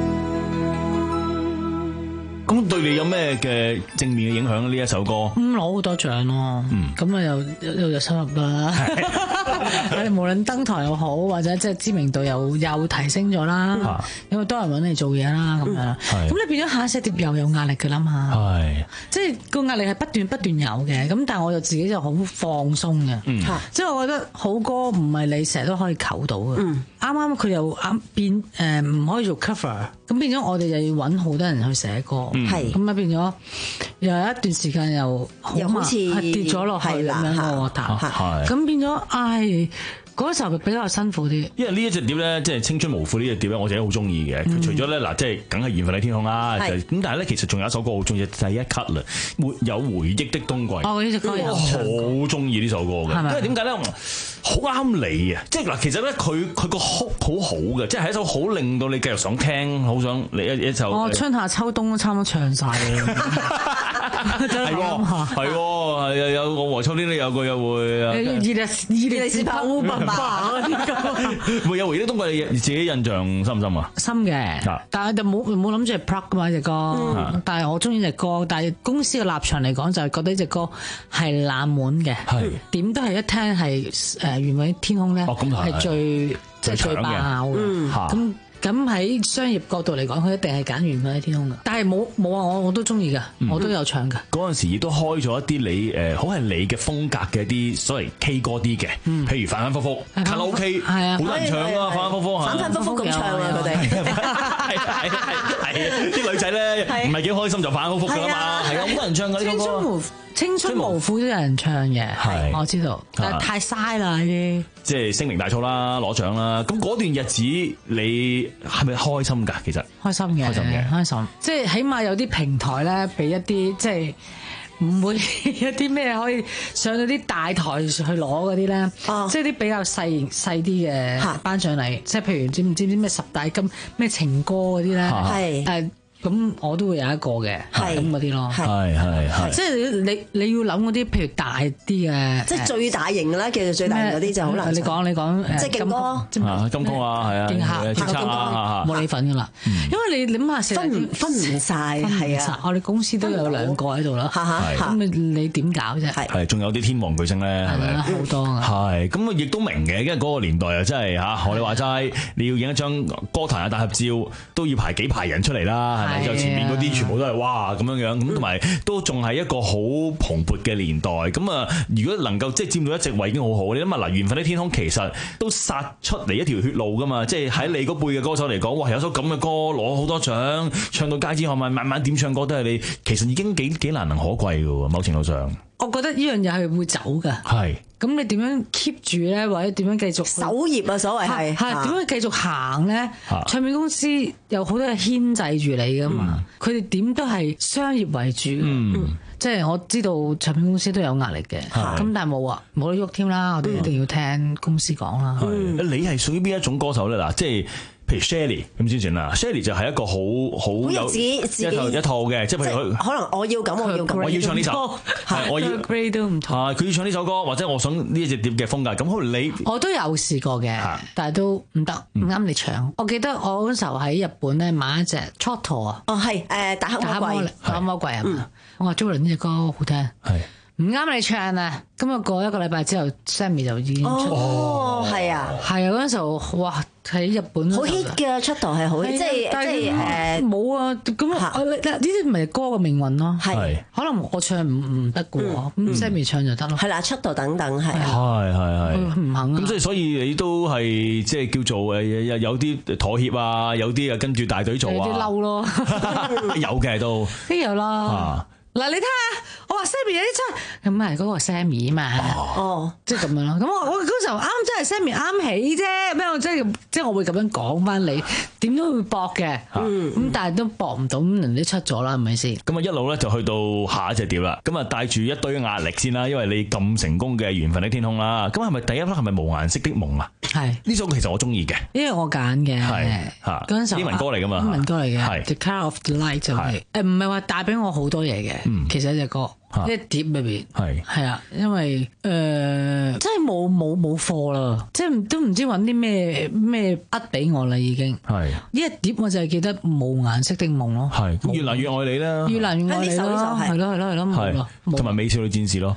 咁對你有咩嘅正面嘅影響呢？一首歌咁攞好多獎咯，咁啊又又有收入啦。無論登台又好，或者即係知名度又又提升咗啦，因為多人揾你做嘢啦，咁樣，咁你變咗下一隻碟又有壓力嘅啦嘛，即係個壓力係不斷不斷有嘅，咁但係我就自己就好放鬆嘅，即係我覺得好歌唔係你成日都可以求到嘅，啱啱佢又啱變誒唔可以做 cover，咁變咗我哋就要揾好多人去寫歌，咁啊變咗又有一段時間又又好似跌咗落去咁樣個樂壇，咁變咗唉。嗰時候比較辛苦啲， 因為呢一隻碟咧，即係青春無悔呢隻碟咧，我自己好中意嘅。佢、嗯、除咗咧嗱，即係梗係緣分喺天空啦，咁是但係咧，其實仲有一首歌好中意，第一 cut 啦，沒有回憶的冬季。 哦，呢隻歌有好中意呢首歌嘅，因為點解咧？好啱你啊！即係嗱，其實咧，佢佢個曲好好嘅，即係係一首好令到你繼續想聽，好想你一一首。 哦，春夏秋冬都差唔多唱晒嘅。 係喎，係喎，係有個和秋天都有個又會。 熱烈熱烈自拍烏爸爸嗰啲咁。 會有回憶冬季，你自己印象深唔深啊？ 深嘅，但係就冇冇諗住係 plug 㗎嘛呢隻歌。但係我中意隻歌，但係公司嘅立場嚟講就係覺得呢隻歌係冷門嘅，點都係一聽係誒緣分天空咧係最即係最爆嘅。咁咁喺商業角度嚟講，佢一定係揀緣分喺天空嘅。但係冇冇啊！我我都中意㗎，我都有唱㗎。 嗰陣時亦都開咗一啲你誒，好係你嘅風格嘅一啲所謂 K 歌啲嘅，譬如反反覆覆卡拉 OK，係啊，好多人唱啊，反反覆覆， 反反覆覆咁唱啊，佢哋係係係啲女仔咧唔係幾開心就反反覆覆㗎嘛，係啊，好多人唱㗎呢個歌。 青春無悔都有人唱嘅，係我知道，但係太嘥啦呢啲。 即係聲名大噪啦，攞獎啦。咁嗰段日子你係咪開心㗎？其實開心嘅，開心嘅，開心。即係起碼有啲平台咧，俾一啲即係唔會有啲咩可以上到啲大台去攞嗰啲咧。哦，即係啲比較細細啲嘅頒獎禮，即係譬如知唔知啲咩十大金咩情歌嗰啲咧？係誒。咁我都會有一個嘅，係咁嗰啲咯， 係係係， 即係你你要諗嗰啲，譬如大啲嘅， 即係最大型嘅啦，叫做最大型嗰啲就好難。 你講你講， 即係勁歌， 金曲啊，係啊， 勁客叱咤啊， 冇你份噶啦，因為你諗下， 分分唔晒，係啊， 我哋公司都有兩個喺度啦，咁你你點搞啫？ 係，仲有啲天王巨星咧，係咪？ 好多啊， 係，咁啊亦都明嘅，因為嗰個年代啊，真係嚇，學你話齋，你要影一張歌壇嘅大合照，都要排幾排人出嚟啦。就前面嗰啲全部都係哇咁樣樣，咁同埋都仲係一個好蓬勃嘅年代。咁啊，如果能夠即係佔到一席位已經好好。你諗下嗱，緣分的天空其實都殺出嚟一條血路噶嘛。即係喺你嗰輩嘅歌手嚟講，哇，有首咁嘅歌攞好多獎，唱到街知巷聞，慢慢點唱歌都係你，其實已經幾幾難能可貴噶。某程度上， 我覺得呢樣嘢係會走噶。 係。咁你點樣 keep 住咧，或者點樣繼續守業啊？所謂係係點樣繼續行咧？唱片公司有好多嘢牽制住你噶嘛，佢哋點都係商業為主。嗯，即係我知道唱片公司都有壓力嘅，咁但係冇啊，冇得喐添啦，我哋一定要聽公司講啦。 你係屬於邊一種歌手咧？嗱，即係。譬如 Shelly 咁先算啦 ，Shelly 就係一個好好有一套一套嘅，即係譬如佢可能我要咁，我要咁， 我要唱呢首，係我要 grade 都唔同， 係佢要唱呢首歌，或者我想呢一隻碟嘅風格，咁可能你我都有試過嘅，但係都唔得，唔啱你唱。我記得我嗰時候喺日本咧買一隻 Chotto 啊， 哦係誒大黑魔鬼， 大黑魔鬼係嘛？我話 Jordan 呢隻歌好聽，係唔啱你唱啊！咁啊過一個禮拜之後 ，Sammy 就已經出哦，係啊， 係啊嗰陣時候哇！喺日本好 hit 嘅出道係好，即係即係誒冇啊！咁啊呢啲唔係歌嘅命運咯，係可能我唱唔唔得嘅喎，咁 Sammy 唱就得咯。 係啦，出道等等係係係係唔肯啊！ 咁即係所以你都係即係叫做誒有有啲妥協啊，有啲啊跟住大隊做啊， 有啲嬲咯， 有嘅都都有啦。嗱你睇下，我話話 Sammy 有啲出，咁係嗰個 Sammy 啊嘛，哦，即係咁樣咯。咁我我嗰時候啱真係 Sammy 啱起啫，咩？即係即係我會咁樣講翻你，點都會搏嘅，嗯，咁但係都搏唔到，咁人哋出咗啦，係咪先？ 咁啊一路咧就去到下一隻碟啦，咁啊帶住一堆壓力先啦，因為你咁成功嘅緣分的天空啦，咁係咪第一粒係咪無顏色的夢啊？係呢首其實我中意嘅，因為我揀嘅，係嚇嗰陣時英文歌嚟噶嘛， 英文歌嚟嘅，係 The Color of the Light 就係誒唔係話帶俾我好多嘢嘅，其實一隻歌。一碟裏邊係係啊，因為誒、呃、真係冇冇冇貨啦，即係都唔知揾啲咩咩呃俾我啦，已經係呢一碟我就係記得無顏色的夢咯，係越難越愛你啦，越難越愛你咯，係咯係咯係咯，冇咯，同埋美少女戰士咯。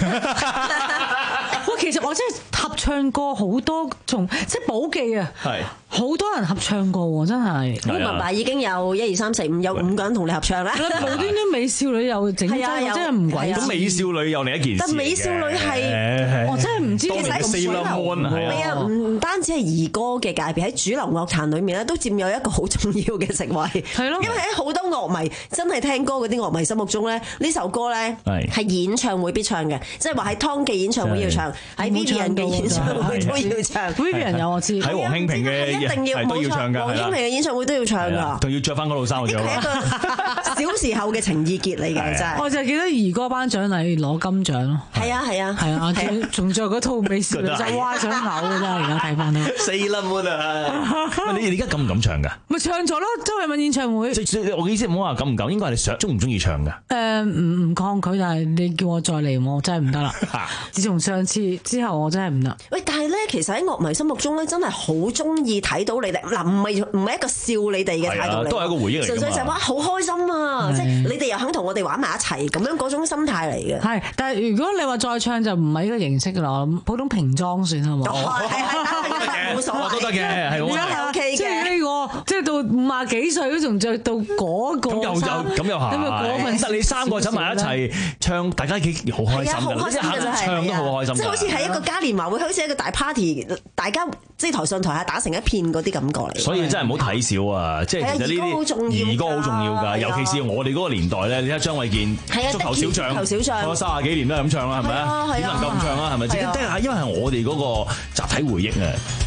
喂，其實我真係合唱過好多，從即係寶記啊，係好多人合唱過喎，真係。 咁文白已經有一二三四五有五個人同你合唱啦。 無端端美少女又整真，真係唔鬼。 咁美少女又另一件事。 但美少女係，我真係唔知其實喺主流，係啊，唔單止係兒歌嘅界別，喺主流樂壇裏面咧，都佔有一個好重要嘅席位。係咯，因為喺好多樂迷真係聽歌嗰啲樂迷心目中咧，呢首歌咧係演唱會必唱嘅，即係話喺湯記演唱會要唱。喺 Vivian 嘅演唱會都要唱 ，Vivian 有我知， 喺黃興平嘅一定要都要唱㗎， 黃興平嘅演唱會都要唱㗎， 仲要着翻嗰套衫嘅。呢個小時候嘅情意結嚟嘅真係。 我就係記得兒歌頒獎禮攞金獎咯。 係啊係啊係啊，仲仲着嗰套美少女就哇想嘔㗎真係，而家睇翻都四粒滿啊！你而家敢唔敢唱㗎？ 咪唱咗咯，周慧敏演唱會。 我意思唔好話敢唔敢，應該係你想中唔中意唱㗎？ 誒唔唔抗拒，但係你叫我再嚟，我真係唔得啦。自從上次之後我真係唔得。 喂，但係咧，其實喺樂迷心目中咧，真係好中意睇到你哋嗱，唔係唔係一個笑你哋嘅態度嚟， 都係一個回憶嚟。 純粹就係話好開心啊！即係你哋又肯同我哋玩埋一齊，咁樣嗰種心態嚟嘅。 係，但係如果你話再唱就唔係呢個形式噶啦，普通平裝算係嘛？ 係係冇所謂， 都得嘅，係而家係 OK 嘅。 即係呢個，即係到五廿幾歲都仲着到嗰個。 咁又又咁又係。其實你三個走埋一齊唱，大家幾好開心㗎，即係唱都好開心。 即係好似係一個嘉年華會，好似一個大 party， 大家即係台上台下打成一片嗰啲感覺嚟。 所以真係唔好睇小啊！即係其實呢啲兒歌好重要㗎，尤其是我哋嗰個年代咧。你睇張衛健足球小將，我三十幾年都係咁唱啦，係咪啊？點能夠唔唱啊？係咪？即係因為係我哋嗰個集體回憶啊！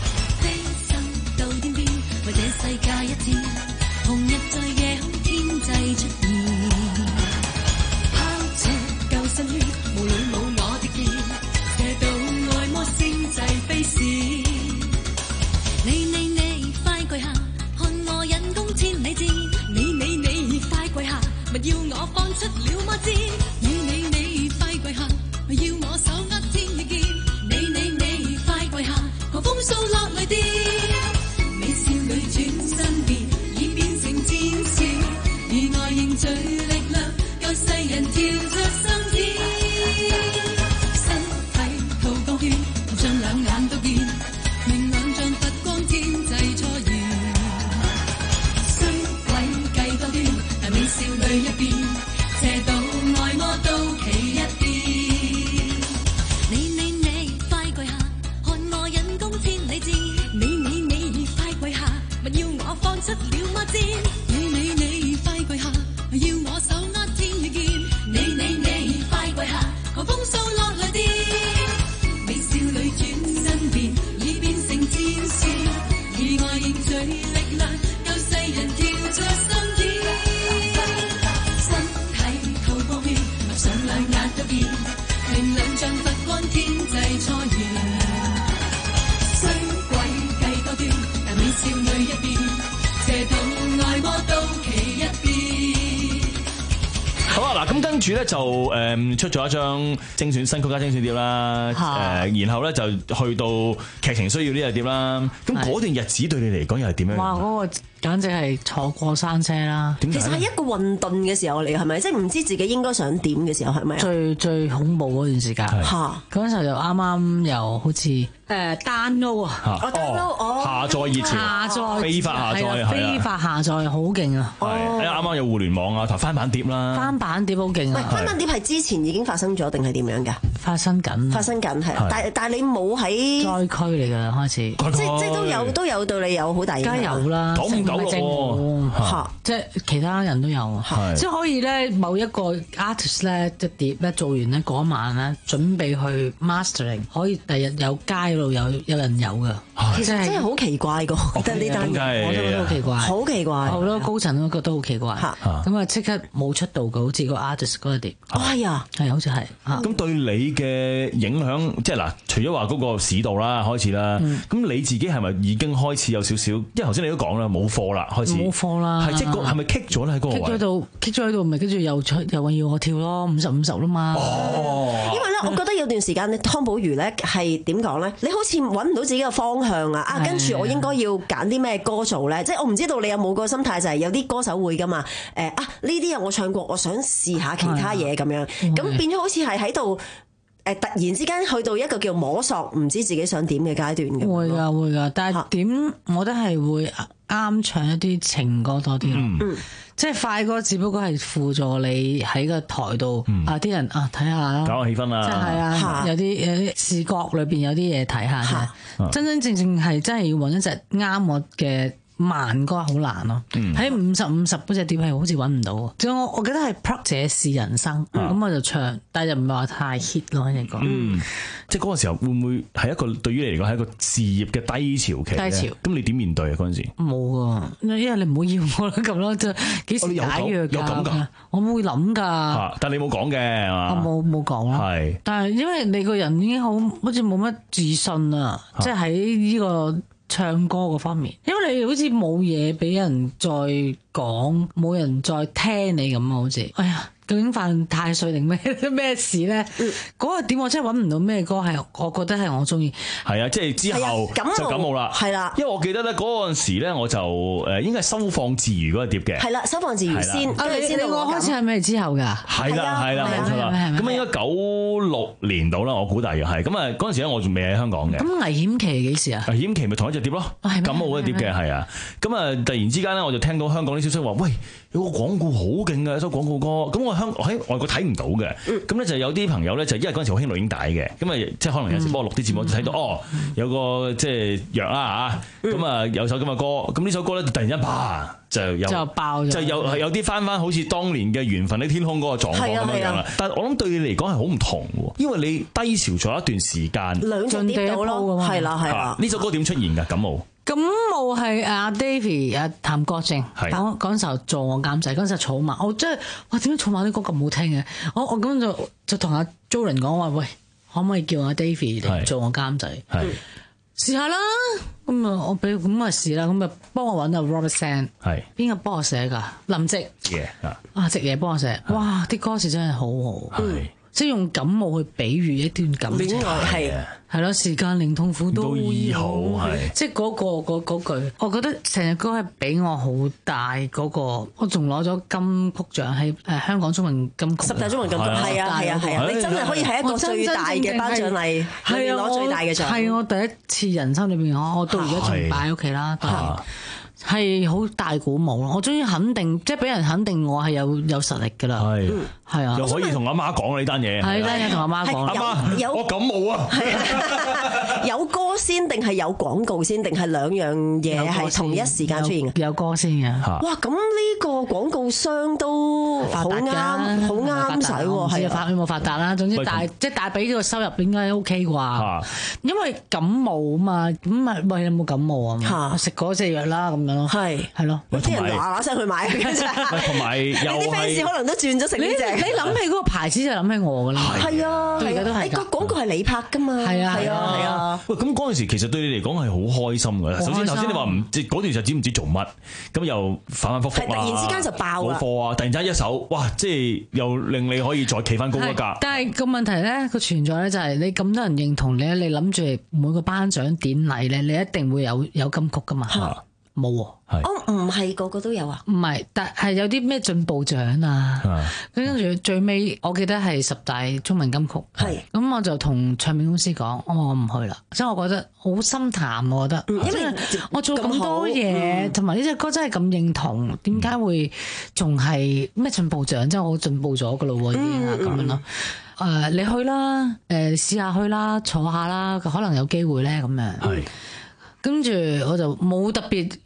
要我放出了魔箭，與你你快跪下，要我手握天與劍，你你你快跪下，狂風掃落來電，美少女轉身變，已變成戰士，以愛凝聚力量，救世人跳出心天，身體透光圈，像兩眼都見，明亮像佛光天際初現，衰鬼計多端。美少女一邊，邪道愛魔都企一邊。你你你快跪下，看我引弓千里箭。你你你快跪下，勿要我放出了魔箭。你你你快跪下，要我手握天與劍。你你你快跪下，狂風掃落來電。美少女轉身變，已變成戰士，以愛凝聚力量，救世人跳出心田。上兩眼都見，明亮像佛光天際初現。衰鬼計多端，但美少女一邊，邪道愛魔都企一邊。 好啊，嗱，咁跟住咧就誒出咗一張精選新曲加精選碟啦，誒，然後咧就去到劇情需要呢隻碟啦。咁嗰段日子對你嚟講又係點樣？ 哇，嗰個簡直係坐過山車啦！ 其實係一個混沌嘅時候嚟，係咪？即係唔知自己應該想點嘅時候，係咪啊？ 最最恐怖嗰段時間，嚇嗰陣時候就啱啱又好似誒 download 啊， 哦下載熱潮， 下載非法下載， 非法下載好勁啊！ 係啱啱有互聯網啊，同翻版碟啦， 翻版碟好勁啊！ 翻版碟係之前已經發生咗定係點樣㗎？ 發生緊， 發生緊係，但係但係你冇喺災區嚟㗎開始， 即即都有都有對你有好大影響。 梗係有啦， 講咁九六喎， 即係其他人都有，即係可以咧某一個 artist 咧隻碟咧做完咧嗰晚咧準備去 mastering， 可以第日有街度有有人有㗎。 其實真係好奇怪㗎，我覺得呢單嘢我都覺得好奇怪， 好奇怪， 好多高層都覺得好奇怪。咁啊即刻冇出道嘅，好似個 artist 嗰個碟。 係啊， 係好似係。 咁對你嘅影響，即係嗱，除咗話嗰個市道啦，開始啦，咁你自己係咪已經開始有少少？因為頭先你都講啦，冇貨啦，開始冇貨啦， 係即係係咪棘咗咧？喺嗰個位棘咗喺度，棘咗喺度，咪跟住又出又話要我跳咯，五十五十啦嘛。 哦， 因為咧，我覺得有段時間咧，湯寶如咧係點講咧？你好似揾唔到自己嘅方向啊！啊，跟住我應該要揀啲咩歌做咧？即係我唔知道你有冇個心態，就係有啲歌手會噶嘛？誒啊，呢啲人我唱過，我想試下其他嘢咁樣，咁變咗好似係喺度。誒突然之間去到一個叫摸索，唔知自己想點嘅階段嘅。會㗎會㗎，但係點我都係會啱唱一啲情歌多啲咯。嗯，即係快歌，只不過係輔助你喺個台度、嗯、啊啲人啊睇下啦， 搞下氣氛啊， 即係啊有啲有啲視覺裏邊有啲嘢睇下啫。真真正正係真係要揾一隻啱我嘅。慢歌好難咯，喺五十五十嗰隻碟係好似揾唔到，仲有我我記得係 Plug 這是人生，咁、嗯、我就唱，但係又唔係話太 hit 咯呢個。嗯， 即係嗰個時候會唔會係一個對於你嚟講係一個事業嘅低潮期咧？低潮，咁你點面對啊？嗰陣時冇啊，因為你唔好要我啦咁咯，就幾時解約㗎？有咁㗎？我會諗㗎，但係你冇講嘅係嘛？我冇冇講啦。係，但係因為你個人已經好好似冇乜自信啊，即係喺呢個。唱歌嗰方面，因為你好似冇嘢俾人再講，冇人再聽你咁啊，好似，哎呀，究竟犯太歲定咩咩事咧？嗰、嗯、個點我真係揾唔到咩歌係，我覺得係我中意。係啊，即係之後就感冒啦，係啦。因為我記得咧嗰陣時咧，我就誒應該係收放自如嗰個碟嘅。係啦，收放自如先。啊，你你我開始係咩之後㗎？係啦係啦冇錯啦。咁啊應該九六年到啦，我估大約係。咁啊嗰陣時咧，我仲未喺香港嘅。咁危險期幾時啊？危險期咪同一隻碟咯，感冒嗰隻碟嘅係啊。咁啊突然之間咧，我就聽到香港啲消息話，喂，有個廣告好勁嘅，一首廣告歌。咁我香喺外國睇唔到嘅。咁咧就有啲朋友咧，就因為嗰陣時好興錄影帶嘅，咁啊即係可能有時幫我錄啲節目就睇到哦，有個即係藥啦嚇，咁啊有首咁嘅歌，咁呢首歌咧突然間啪就有就爆咗，就有有啲翻翻好似當年嘅緣分的天空嗰個狀況咁樣樣啦。但係我諗對你嚟講係好唔同喎，因為你低潮咗一段時間，兩隻碟到咯，係啦係啦。呢首歌點出現㗎？感冒感冒係阿 Davy 阿譚國正嗰嗰陣時候做我監製，嗰陣時候草蜢，我真係哇點解草蜢啲歌咁好聽嘅？我我咁就就同阿 Joan 講話，喂，可唔可以叫阿 Davy 嚟做我監製？係試下啦。咁啊，我俾咁咪試啦。咁啊，幫我揾阿 Robert San， 係邊個幫我寫㗎？林夕爺啊，夕爺幫我寫。哇，啲歌詞真係好好。係。即係用感冒去比喻一段感情，係係咯，時間令痛苦都醫好，係即係嗰個嗰嗰句，我覺得成日歌係俾我好大嗰個，我仲攞咗金曲獎喺誒香港中文金曲十大中文金曲，係啊係啊係啊，你真係可以係一個最大嘅頒獎禮，係攞最大嘅獎，係我第一次人生裏邊，我我到而家仲擺喺屋企啦。係好大鼓舞咯！我終於肯定，即係俾人肯定我係有有實力㗎啦。係係啊，又可以同阿媽講呢單嘢。係呢單嘢同阿媽講。阿媽，我感冒啊！有歌先定係有廣告先，定係兩樣嘢係同一時間出現嘅？有歌先嘅。哇！咁呢個廣告商都好啱，好啱使喎。係發有冇發達啦？總之大即係大俾呢個收入應該 OK 啩？因為感冒啊嘛，咁啊喂，有冇感冒啊？食嗰隻藥啦咁。係係咯，啲人嗱嗱聲去買，同埋你啲 fans 可能都轉咗食呢隻。你諗起嗰個牌子就諗起我噶啦，係啊，而家都係。你個廣告係你拍噶嘛？係啊係啊係啊。喂，咁嗰陣時其實對你嚟講係好開心噶。首先頭先你話唔即嗰段日子唔知做乜，咁又反反覆覆啊，突然之間就爆啦，冇貨啊，突然之間一首，哇！即係又令你可以再企翻高一格。但係個問題咧，個存在咧就係你咁多人認同你，你諗住每個頒獎典禮咧，你一定會有有金曲噶嘛？冇喎，哦，唔係個個都有啊？唔係，但係有啲咩進步獎啊？跟住最尾，我記得係十大中文金曲，係咁我就同唱片公司講，我話我唔去啦，即係我覺得好心淡，我覺得，因為我做咁多嘢，同埋呢隻歌真係咁認同，點解會仲係咩進步獎？即係我進步咗噶咯，已經係咁樣咯。誒，你去啦，誒，試下去啦，坐下啦，可能有機會咧，咁樣。係。跟住我就冇特別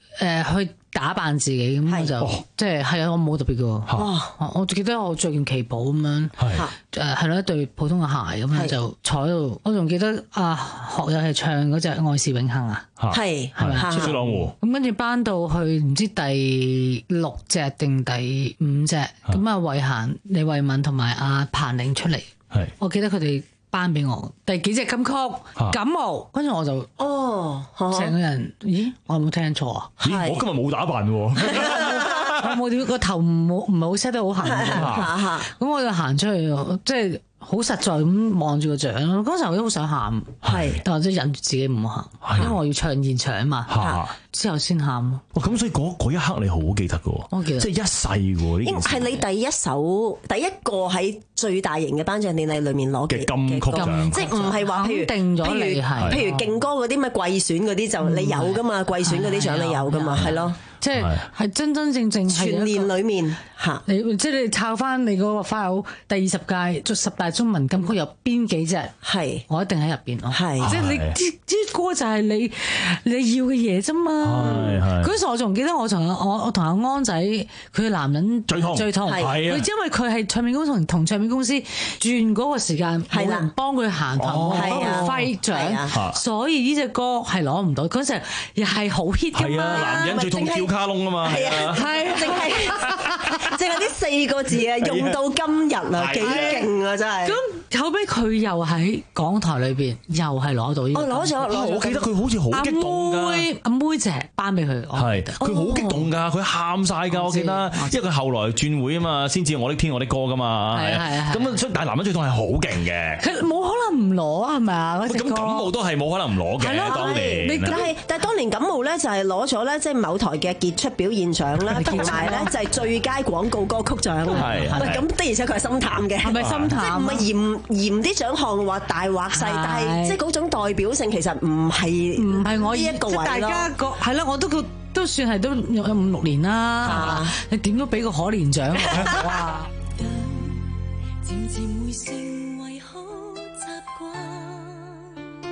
誒去打扮自己咁，我就即係係啊，我冇特別嘅。哇！我記得我着件旗袍咁樣，誒係咯，一對普通嘅鞋咁樣就坐喺度。我仲記得啊，學友係唱嗰隻《愛是永恆》啊，係係咪？ 雪雪朗湖。 咁跟住班到去唔知第六隻定第五隻，咁啊慧嫻、李慧敏同埋阿彭玲出嚟。係，我記得佢哋頒俾我第幾隻金曲感冒，跟住我就哦，成個人，咦，我有冇聽錯啊？ 咦，我今日冇打扮喎， 我冇點個頭冇唔係好 set 得好行，咁我就行出去，即係好實在咁望住個獎。嗰時候我都好想喊，係，但係都忍住自己唔好喊，因為我要唱現場啊嘛，之後先喊咯。 咁所以嗰嗰一刻你好記得㗎喎，我記得，即係一世㗎呢件事。 係你第一首第一個喺最大型嘅頒獎典禮裏面攞嘅金曲獎， 即係唔係話譬如定咗你係， 譬如勁歌嗰啲咩季選嗰啲就你有噶嘛，季選嗰啲獎你有噶嘛，係咯。 即係係真真正正全年裏面嚇， 你即係你抄翻你嗰個 file 第二十屆做十大中文金曲有邊幾隻係我一定喺入邊咯，係即係你啲啲歌就係你你要嘅嘢啫嘛。嗰時我仲記得我同我我同阿安仔佢嘅男人最痛最痛，佢因為佢係唱片公司同唱片公司轉嗰個時間冇人幫佢行頭，冇人幫佢揮獎，所以呢隻歌係攞唔到。嗰時又係好 hit 㗎嘛， 男人最痛叫卡窿啊嘛，係啊， 係淨係淨係呢四個字啊，用到今日啊，幾勁啊真係。 咁後尾佢又喺港台裏邊又係攞到呢個， 哦攞咗， 我記得佢好似好激動㗎， 阿妹阿妹姐頒俾佢， 係佢好激動㗎，佢喊晒㗎，我記得，因為佢後來轉會啊嘛，先至我的天我的歌㗎嘛，係啊，咁所以但係男人最痛係好勁嘅， 佢冇可能唔攞係咪啊？ 咁感冒都係冇可能唔攞嘅，當年。 但係但係當年感冒咧就係攞咗咧，即係某台嘅傑出表現獎啦，同埋咧就係最佳廣告歌曲獎。係，喂咁的而且確係心淡嘅， 係咪心淡？即係唔係嫌嫌啲獎項話大或細，但係即係嗰種代表性其實唔係唔係我呢一個位咯。 大家個係啦，我都覺都算係都有五六年啦。你點都俾個可憐獎我啊！ 漸漸會成為好習慣，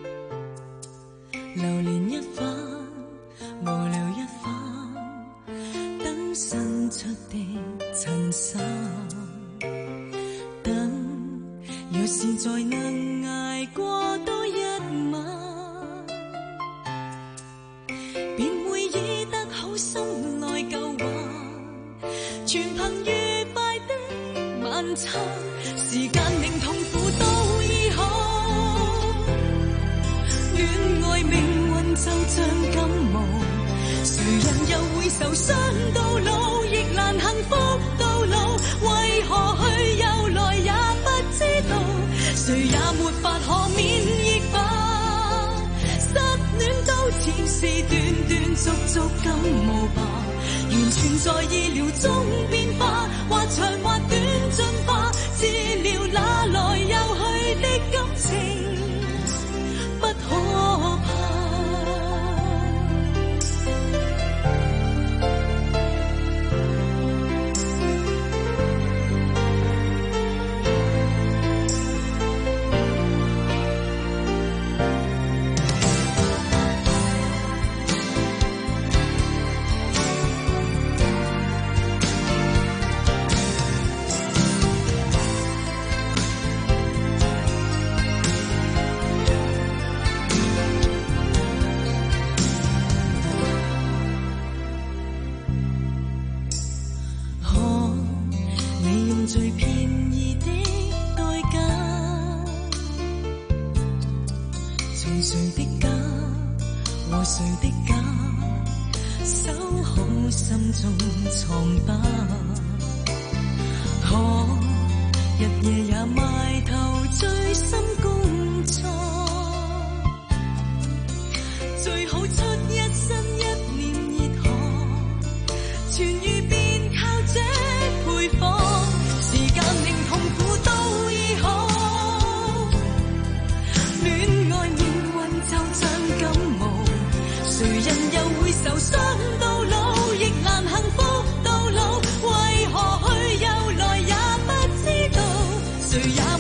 流連一番，無聊一番，等伸出的襯衫，等若是再能捱過多一晚，便會醫得好心內舊患，全憑愉快的晚餐，時間令痛苦都醫好，戀愛命運就像感冒，誰人又會受傷到老，亦難幸福到老，為何去又來也不知道，誰也沒法可免疫吧，失戀都似是斷斷續續感冒吧，完全在意料中變化，或長或短進化，治療那來又去的感情不可怕。最便宜的代價，從誰的家和誰的家，守好心中藏吧，可日夜也埋頭醉心工作，最好出一身一年熱汗，痊愈便靠這配方，時間令痛苦都醫好，戀愛命運就像感冒，誰人又會受傷到老，亦難幸福到老，為何去又來也不知道，誰也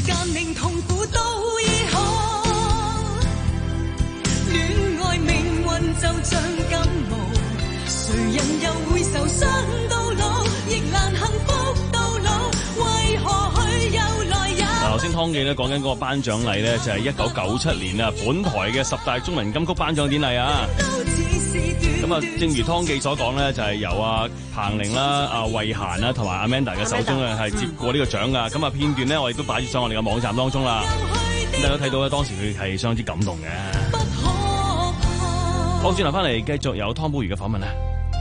間令痛苦都醫好。戀愛命運就像感冒，誰人又會受傷到老，亦難幸福到老，為何去又來也。 嗱，頭先湯記咧講緊嗰個頒獎禮咧，就係一九九七年啊，本台嘅十大中文金曲頒獎典禮啊。咁啊，正如湯記所講咧，就係由阿彭玲啦、阿慧嫻啦同埋阿 Amanda 嘅手中咧係接過呢個獎噶。咁啊片段咧，我哋都擺咗上我哋嘅網站當中啦。咁大家睇到咧，當時佢係相當之感動嘅。好，轉頭翻嚟繼續有湯寶如嘅訪問啦。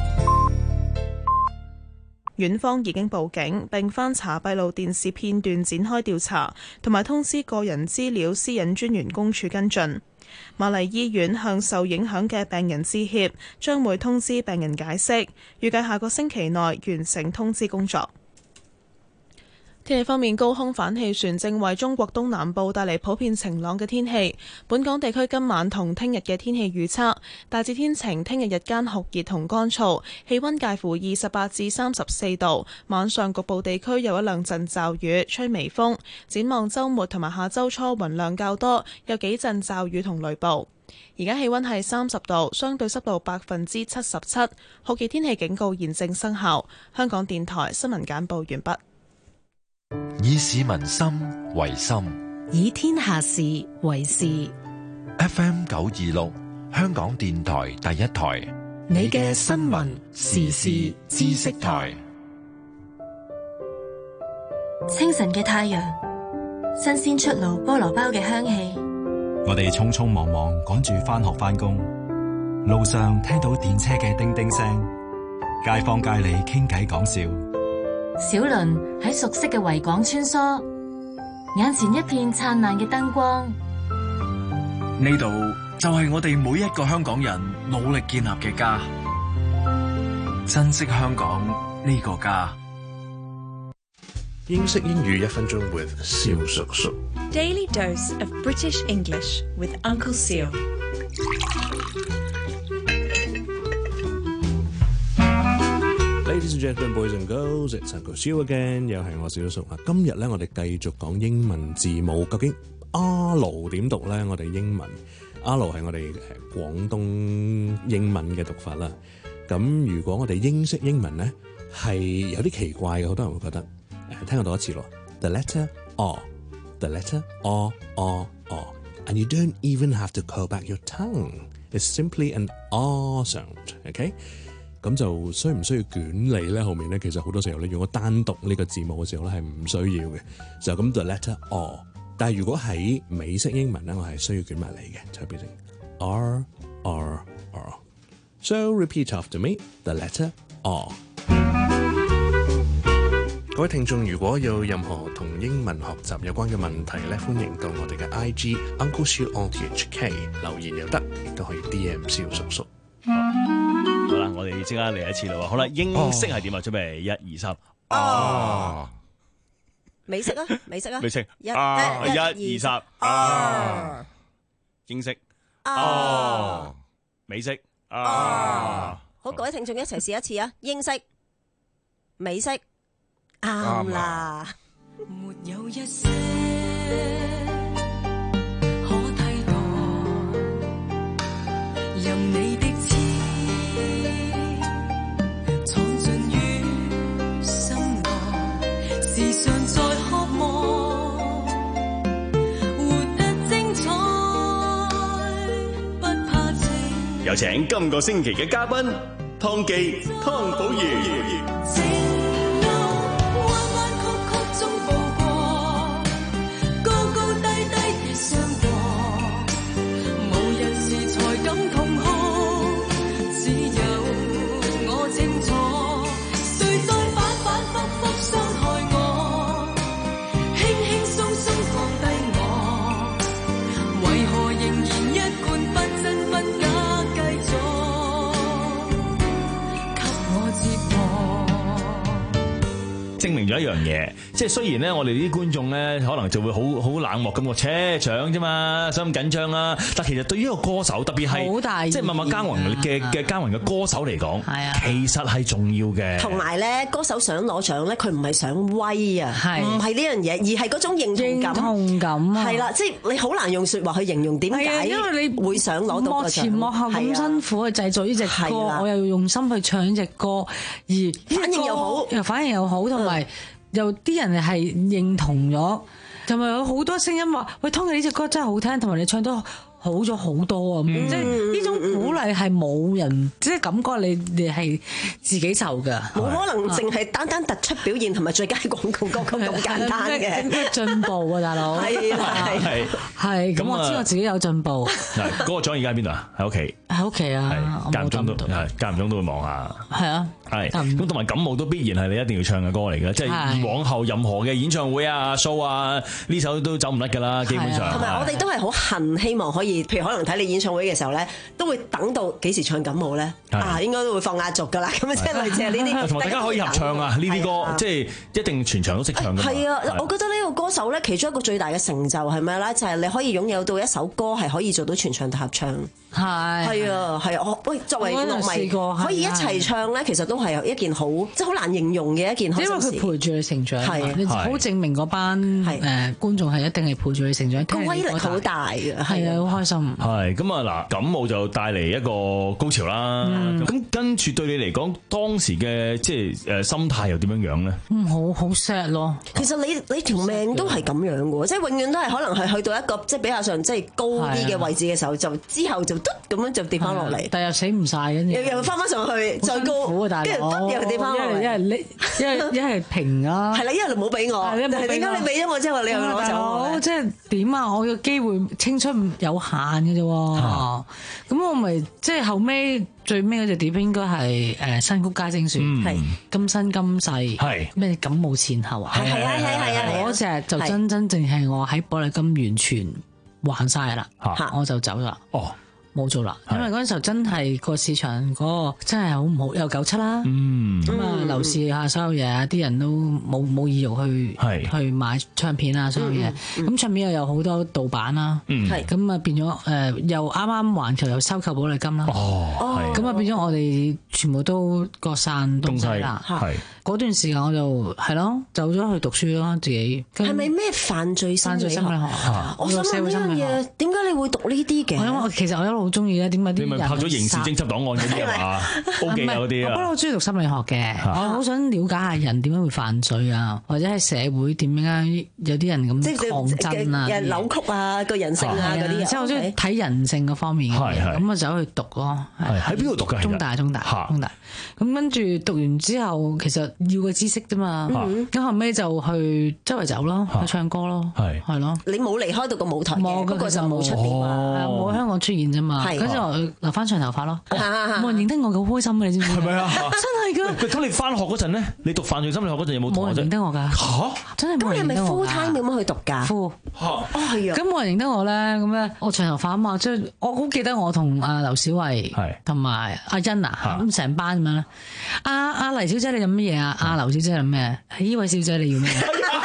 院方已經報警並翻查閉路電視片段展開調查，同埋通知個人資料私隱專員公署跟進。瑪麗醫院向受影響嘅病人致歉，將會通知病人解釋，預計下個星期內完成通知工作。天氣方面，高空反氣旋正為中國東南部帶嚟普遍晴朗嘅天氣。本港地區今晚同聽日嘅天氣預測大致天晴，聽日日間酷熱同乾燥，氣溫介乎二十八至三十四度。晚上局部地區有一兩陣驟雨，吹微風。展望週末同埋下週初雲量較多，有幾陣驟雨同雷暴。而家氣溫係三十度，相對濕度百分之七十七，酷熱天氣警告現正生效。香港電台新聞簡報完畢。 以市民心為心， 以天下事為事。 F M 九二六，香港電台第一台， 你嘅新聞時事知識台。 清晨嘅太陽，新鮮出爐菠蘿包嘅香氣。 我哋匆匆忙忙趕住返學返工，路上聽到電車嘅叮叮聲，街坊街里傾偈講笑。 小輪喺熟悉嘅維港穿梭，眼前一片燦爛嘅燈光。 呢度就係我哋每一個香港人努力建立嘅家，珍惜香港呢個家。 英式英語一分鐘 with 蕭叔叔。 Daily dose of British English with Uncle Seal。 Ladies and gentlemen, boys and girls, it's Uncle Seal again。又係我小叔啊！今日咧，我哋繼續講英文字母，究竟 R 點讀咧？我哋英文 R 係我哋誒廣東英文嘅讀法啦。咁如果我哋英式英文咧，係有啲奇怪嘅，好多人會覺得誒、呃，聽我讀一次咯。The letter R，the letter R R R，and you don't even have to curl back your tongue. It's simply an R sound. OK？咁就需唔需要捲脷咧？後面咧，其實好多時候咧，如果單讀呢個字母嘅時候咧，係唔需要嘅，就咁 the letter R。但係如果喺美式英文咧，我係需要捲埋脷嘅，就變成 R R R。So repeat after me, the letter R。各位聽眾，如果有任何同英文學習有關嘅問題咧，歡迎到我哋嘅 I G Uncle Shiu on T H K 留言又得，亦都可以 D M 蕭叔叔。 好啦，我哋即刻嚟一次啦。好啦，英式係點啊？準備一二三。 哦，美式啊，美式啊， 美式。 一、 一、二、三。 啊， 英式。 啊， 美式。啊， 好，各位聽眾一齊試一次啊！英式、美式，啱啦。 沒有一些任你的痴闖進於心內，時常在渴望活得精彩，不怕情。 有請今個星期嘅嘉賓湯記湯寶如。 給我接獲證明咗一樣嘢，即係雖然咧，我哋啲觀眾咧可能就會好好冷漠咁個車獎啫嘛，使咁緊張啦。但其實對於一個歌手，特別係即係默默耕耘嘅嘅耕耘嘅歌手嚟講，其實係重要嘅。 同埋咧，歌手想攞獎咧，佢唔係想威啊，唔係呢樣嘢，而係嗰種認同感。認同感啊，係啦，即係你好難用説話去形容點解，因為你會想攞到個獎。幕前幕後咁辛苦去製作呢隻歌，我又要用心去唱呢隻歌，而反應又好，又反應又好，同埋有啲人係認同咗，同埋有好多聲音話：喂，Tony呢隻歌真係好聽，同埋你唱得好咗好多啊！嗯、即係呢種鼓勵係冇人，即係感覺你你係自己受㗎，冇可能淨係單單突出表現同埋最佳廣告歌曲咁簡單嘅。進步啊，大佬！係係係，咁我知我自己有進步。 嗱，嗰個獎而家喺邊度啊？喺屋企。喺屋企啊！間唔中都係間唔中都會望下。係啊。係，咁同埋感冒都必然係你一定要唱嘅歌嚟嘅，即係往後任何嘅演唱會啊、show 啊，呢首都走唔甩㗎啦，基本上。同埋我哋都係好恨希望可以，譬如可能睇你演唱會嘅時候咧，都會等到幾時唱感冒咧？啊，應該都會放壓軸㗎啦，咁即係類似係呢啲。同埋大家可以合唱啊，呢啲歌即係一定全場都識唱㗎。係啊，我覺得呢個歌手咧，其中一個最大嘅成就係咩咧？就係你可以擁有到一首歌係可以做到全場合唱。係係啊係啊！喂，作為樂迷可以一齊唱咧，其實都係一件好即係好難形容嘅一件開心事。因為佢陪住你成長，係好證明嗰班誒觀眾係一定係陪住你成長。個威力好大嘅，係啊，好開心。係咁啊嗱，感冒就帶嚟一個高潮啦。咁跟住對你嚟講，當時嘅即係誒心態又點樣樣咧？嗯，好好 sad 咯。其實你你條命都係咁樣嘅喎，即係永遠都係可能係去到一個即係比較上即係高啲嘅位置嘅時候，就之後就咁樣就跌翻落嚟，但又死唔晒，跟住又又翻翻上去，再高，跟住又跌翻落嚟。一係你，一係一係平啊，係啦，一係就冇俾我。點解你俾咗我之後，你又攞走？即係點啊？我嘅機會青春有限嘅啫喎，咁我咪即係後尾最尾嗰隻碟應該係誒新曲加精選，係今生今世，係咩感冒前後啊？係係係係啊！嗰隻就真真正係我喺寶麗金完全還晒啦，我就走咗啦。哦。冇做啦，因為嗰陣時候真係個市場嗰個真係好唔好，有九七啦，咁啊樓市啊所有嘢，啲人都冇冇意欲去去買唱片啊所有嘢，咁唱片又有好多盜版啦，咁啊變咗誒又啱啱環球又收購寶麗金啦，咁啊變咗我哋全部都各散東西啦，嗰段時間我就係咯走咗去讀書咯自己。係咪咩犯罪心理學？我想問呢樣嘢，點解你會讀呢啲嘅？因為其實我一路好中意咧，點解啲人？你咪拍咗刑事偵緝檔案嗰啲係嘛？O K 嗰啲啊！我不嬲好中意讀心理學嘅，我好想了解下人點樣會犯罪啊，或者係社會點樣有啲人咁抗爭啊、扭曲啊個人性啊嗰啲。即係我中意睇人性嗰方面嘅，咁啊走去讀咯。係喺邊度讀㗎？中大、中大、中大。咁跟住讀完之後，其實要個知識啫嘛。咁後尾就去周圍走咯，去唱歌咯，係係咯。你冇離開到個舞台嘅，不過就冇出邊啊，冇喺香港出現啫嘛。嗰陣我留翻長頭髮咯，冇人認得我，好開心嘅，你知唔知？係咪啊？真係㗎！咁你翻學嗰陣咧，你讀犯罪心理學嗰陣有冇同學？冇人認得我㗎。嚇！真係冇人認得我㗎。咁你係咪 full time 咁樣去讀㗎？full。嚇！哦係啊。咁冇人認得我咧，咁咧我長頭髮啊嘛，即係我好記得我同阿劉小慧同埋阿欣啊，咁成班咁樣咧。阿阿黎小姐你飲乜嘢啊？阿劉小姐飲咩？呢位小姐你要咩？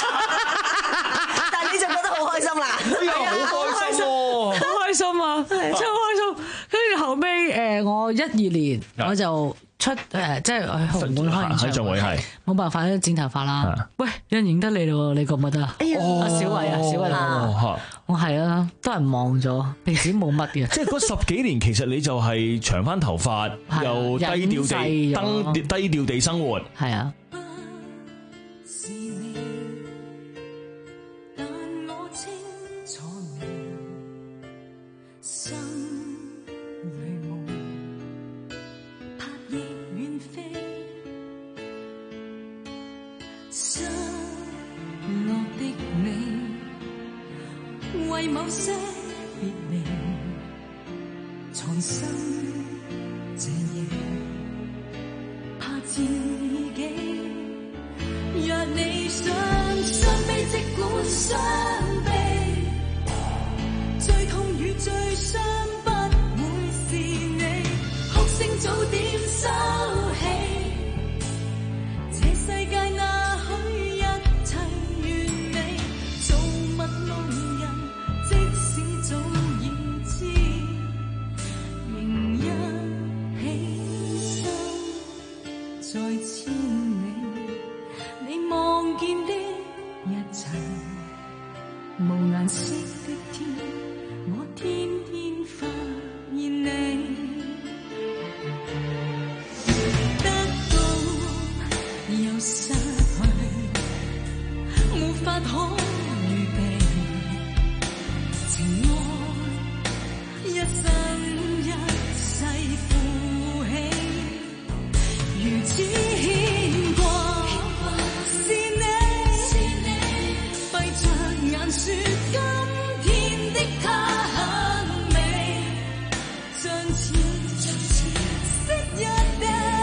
但係你就覺得好開心啦。好開心喎！好開心啊！真係好開心。跟住後尾誒，我一二年我就出誒，即係去紅館開演唱會，係冇辦法咧剪頭髮啦。喂，有人認得你咯？你覺唔覺得啊？阿小慧啊，小慧啊，我係啊，都係望咗，平時冇乜嘅。即係嗰十幾年，其實你就係長翻頭髮，又低調地登低調地生活。係啊。 為某些別離，藏身這夜，怕自己。若你想傷悲，即管傷悲，最痛與最傷不會是你，哭聲早點收起。這世界那許見的一切，無顏色的天，我天天發現你。得到又失去，無法可預備，情愛一生一世負起，如此牽掛。是你，閉着眼說今天的他很美，像似昔日的。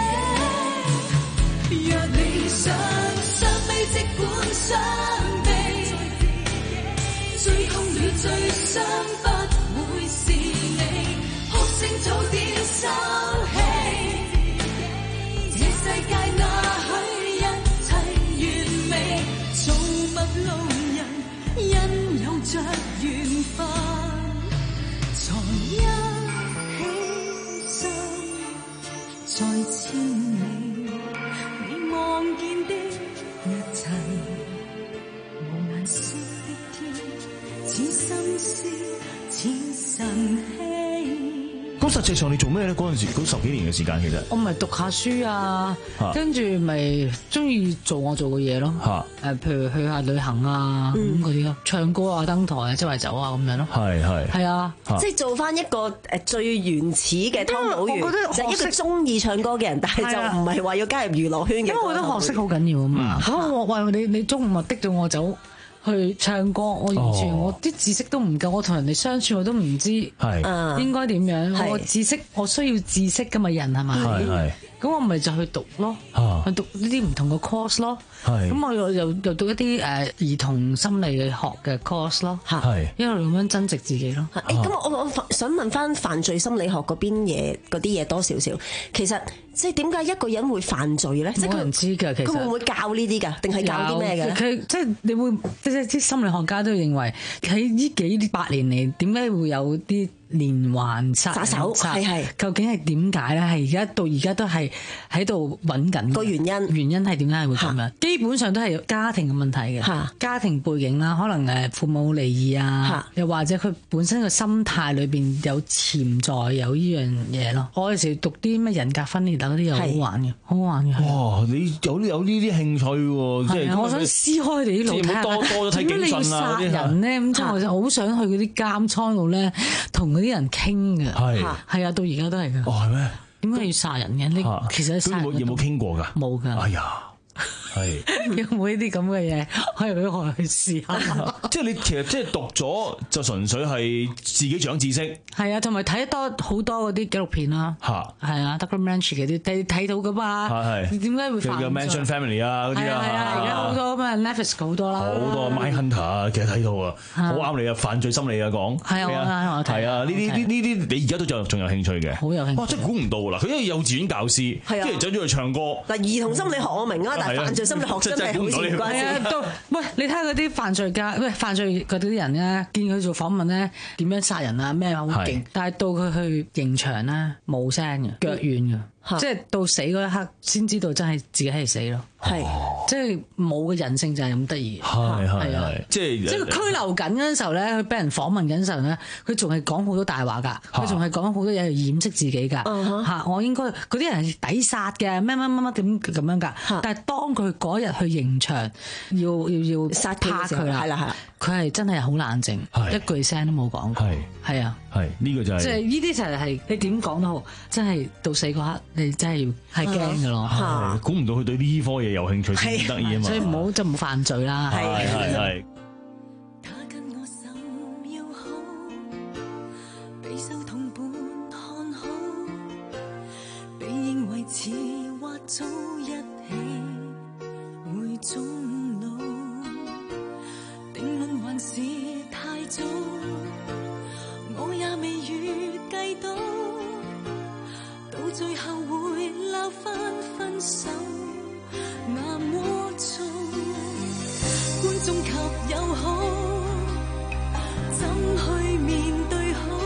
若你想傷悲，即管傷悲，最痛與最傷不會是你，哭聲早點收起。這世界哪許一切完美？造物路人因有着緣分，才一起心在千里。你望見的一切，無顏色的天，似心思，似晨曦。 咁實際上你做咩咧？嗰陣時嗰十幾年嘅時間，其實我咪讀下書啊，跟住咪中意做我做嘅嘢咯。誒，譬如去下旅行啊咁嗰啲咯，唱歌啊、登台啊、周圍走啊咁樣咯。係係係啊，即係做翻一個誒最原始嘅湯寶如，就係一個中意唱歌嘅人，但係就唔係話要加入娛樂圈嘅。因為我覺得學識好緊要啊嘛。咁我喂你你中午咪逼到我走去唱歌，我完全、哦、我啲知識都唔夠，我同人哋相處我都唔知應該點樣。我知識我需要知識㗎嘛，人係咪？咁我咪就去讀咯，啊、去讀呢啲唔同嘅 course 咯。咁我又又又讀一啲誒兒童心理學嘅 course 咯。一路咁樣增值自己咯。 誒、欸，咁我我想問翻犯罪心理學嗰邊嘢嗰啲嘢多少少。其實即係點解一個人會犯罪咧？ 冇人知㗎，其實佢會唔會教呢啲㗎？定係教啲咩嘅？ 佢即係你會即係啲心理學家都認為喺呢幾百年嚟點解會有啲連環殺手，係係究竟係點解咧？係而家到而家都係喺度揾緊個原因， 原因係點解會咁樣？基本上都係家庭嘅問題嘅，家庭背景啦，可能誒父母離異啊，又或者佢本身個心態裏邊有潛在有呢樣嘢咯。我有時讀啲咩人格分裂啊嗰啲又好玩嘅，好玩嘅。 哇！你有有呢啲興趣喎，即係我想撕開你啲路睇下， 多多睇警訊啊嗰啲人咧咁，即係我就好想去嗰啲監倉度咧，同嗰啲人傾嘅。係係啊，到而家都係㗎。 哦，係咩？ 點解要殺人嘅？你其實殺人有冇傾過㗎？ 冇㗎。 哎呀！係有冇呢啲咁嘅嘢可以俾我去試下？ 即係你其實即係讀咗就純粹係自己長知識。 係啊，同埋睇多好多嗰啲紀錄片啦。嚇係啊，documentary 嗰啲睇睇到噶嘛。係係。點解會犯罪？叫 Manson Family 啊嗰啲啊。係啊，而家好多咩 Netflix 好多啦。 好多 Mindhunter 啊，其實睇到啊，好啱你啊，犯罪心理啊講。 係啊，我睇。 係啊，呢啲呢呢啲你而家都仲仲有興趣嘅。 好有興趣。 哇！真係估唔到啦，佢因為幼稚園教師，跟住走咗去唱歌。 嗱，兒童心理學我明啊，但係犯罪心理學真係好前關事。 都喂，你睇下嗰啲犯罪家，喂犯罪嗰啲人咧，見佢做訪問咧，點樣殺人啊咩好勁，但係到佢去刑場咧冇聲嘅，腳軟嘅。即係到死嗰一刻先知道真係自己係死咯，係即係冇嘅人性就係咁得意， 係係係，即係即係佢拘留緊嗰陣時候咧，佢俾人訪問緊陣時候咧，佢仲係講好多大話㗎，佢仲係講好多嘢去掩飾自己㗎嚇，我應該嗰啲人係抵殺嘅，咩乜乜乜點咁樣㗎，但係當佢嗰日去刑場要要要殺佢啦，係啦係啦，佢係真係好冷靜，一句聲都冇講過，係係啊， 係呢個就係即係呢啲就係你點講都好，真係到死嗰刻。你真係要係驚㗎咯， 估唔到佢對呢科嘢有興趣先得意啊嘛， 所以唔好就唔好犯罪啦。 係係係。 他跟我甚要好，比手同伴看好，被認為似或早一起會終老，定論還是太早，我也未預計到。到最後會鬧翻分手，那麼糟，觀眾及友好，怎去面對好？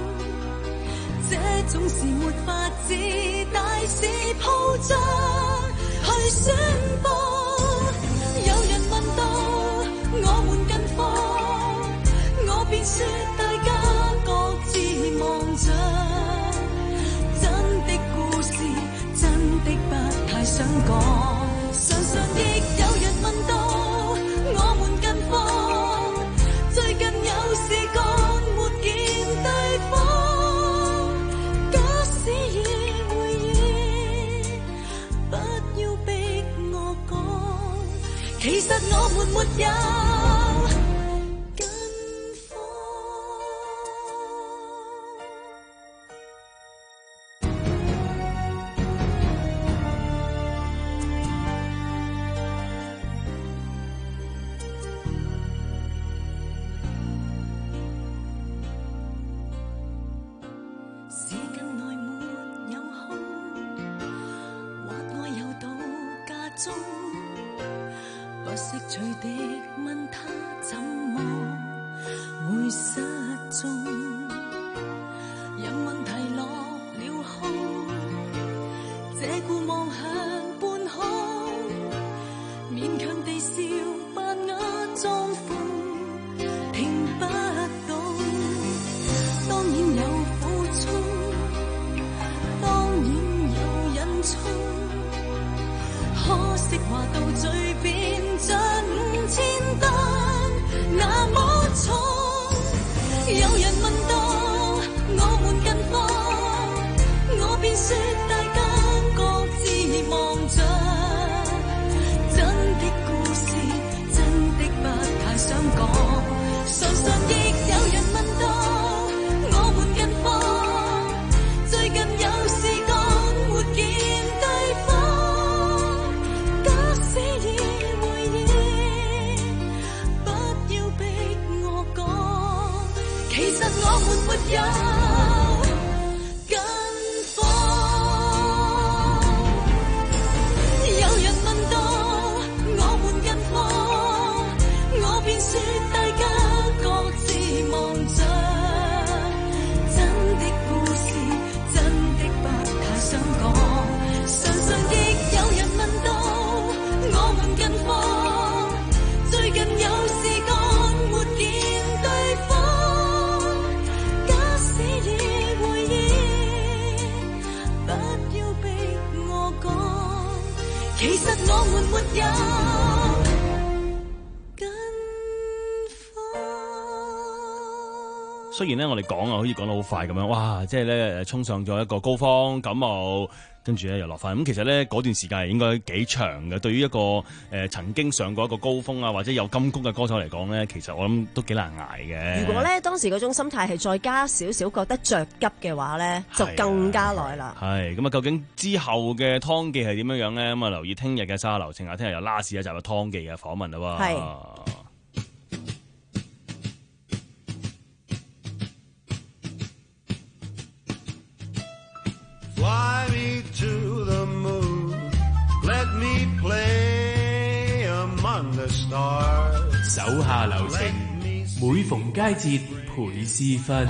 這種事沒法子大肆鋪張去宣佈，有人其實我們沒有。不識趣地問他怎麼會失蹤，任問題落了空，這顧望向半空，勉強地笑扮啞裝瘋，聽不懂。當然有苦衷，當然有隱衷，可惜話到嘴邊像五千噸那麼重。有人問到我們近況，我便說大家各自忙着。真的故事真的不太想講，常常亦有人問到我們近況，最近有事講沒見對方，假使已回應，不要逼我講，其實我們沒有近況。有人問到我們近況，我便說大家各自忙着。真的故事真的不太想講，常常亦有人問到我們近況，最近有事講沒見對方，假使已回應，不要逼我講，其實我們沒有。 雖然咧，我哋講啊，好似講得好快咁樣，哇！即係咧，衝上咗一個高峰，感冒，跟住咧又落翻。咁其實咧，嗰段時間係應該幾長嘅。對於一個誒、呃、曾經上過一個高峰啊，或者有金曲嘅歌手嚟講咧，其實我諗都幾難捱嘅。 如果咧當時嗰種心態係再加少少覺得着急嘅話咧，就更加耐啦。 係咁啊！究竟之後嘅湯記係點樣樣咧？咁啊，留意聽日嘅沙流情啊，聽日有拉士一集嘅湯記嘅訪問啦喎。係。 Fly me to the moon, let me play among the stars. 手下留情，每逢佳節倍思分。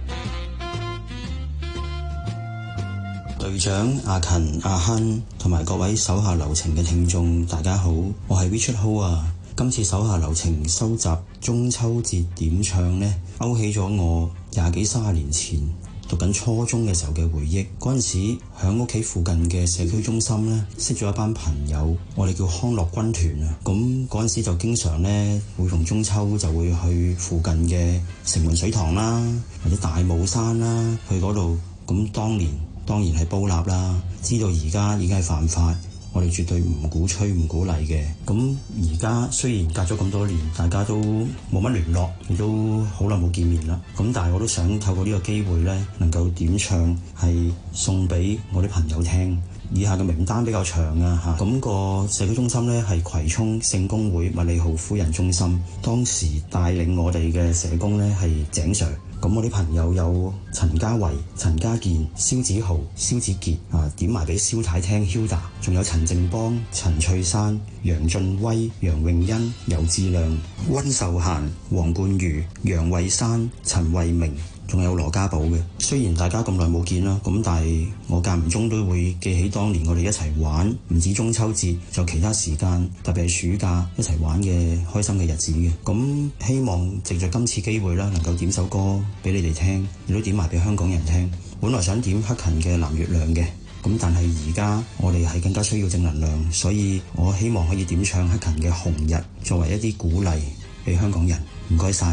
隊長阿勤、阿亨同埋各位手下留情嘅聽眾，大家好，我係 Richard Ho 啊。今次手下留情收集中秋節點唱呢，勾起咗我廿幾三十年前讀緊初中嘅時候嘅回憶。嗰陣時喺屋企附近嘅社區中心咧，識咗一班朋友，我哋叫康樂軍團啊。咁嗰陣時就經常咧，每逢中秋就會去附近嘅城門水塘啦，或者大帽山啦，去嗰度。咁當年當然係煲蠟啦，知道而家已經係犯法，我哋絕對唔鼓吹唔鼓勵嘅。咁而家雖然隔咗咁多年，大家都冇乜聯絡，亦都好耐冇見面啦。咁但係我都想透過呢個機會呢，能夠點唱係送俾我啲朋友聽。以下嘅名單比較長啊嚇。咁個社區中心呢，係葵涌聖公會麥理浩夫人中心，當時帶領我哋嘅社工呢，係井 Sir。咁我啲朋友有陳家維、陳家健、蕭子豪、蕭子傑啊，點埋俾蕭太聽 Hilda， 仲有陳正邦、陳翠珊、楊俊威、楊永欣、游志亮、溫秀嫻、黃冠瑜、楊慧珊、陳慧明，仲有羅家寶嘅。雖然大家咁耐冇見啦，咁但係我間唔中都會記起當年我哋一齊玩，唔止中秋節，就其他時間，特別係暑假一齊玩嘅開心嘅日子嘅。咁希望藉着今次機會啦，能夠點首歌俾你哋聽，亦都點埋俾香港人聽。本來想點克勤嘅藍月亮嘅，咁但係而家我哋係更加需要正能量，所以我希望可以點唱克勤嘅紅日，作為一啲鼓勵俾香港人。唔該晒。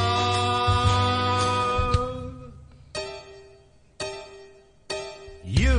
咁我哋就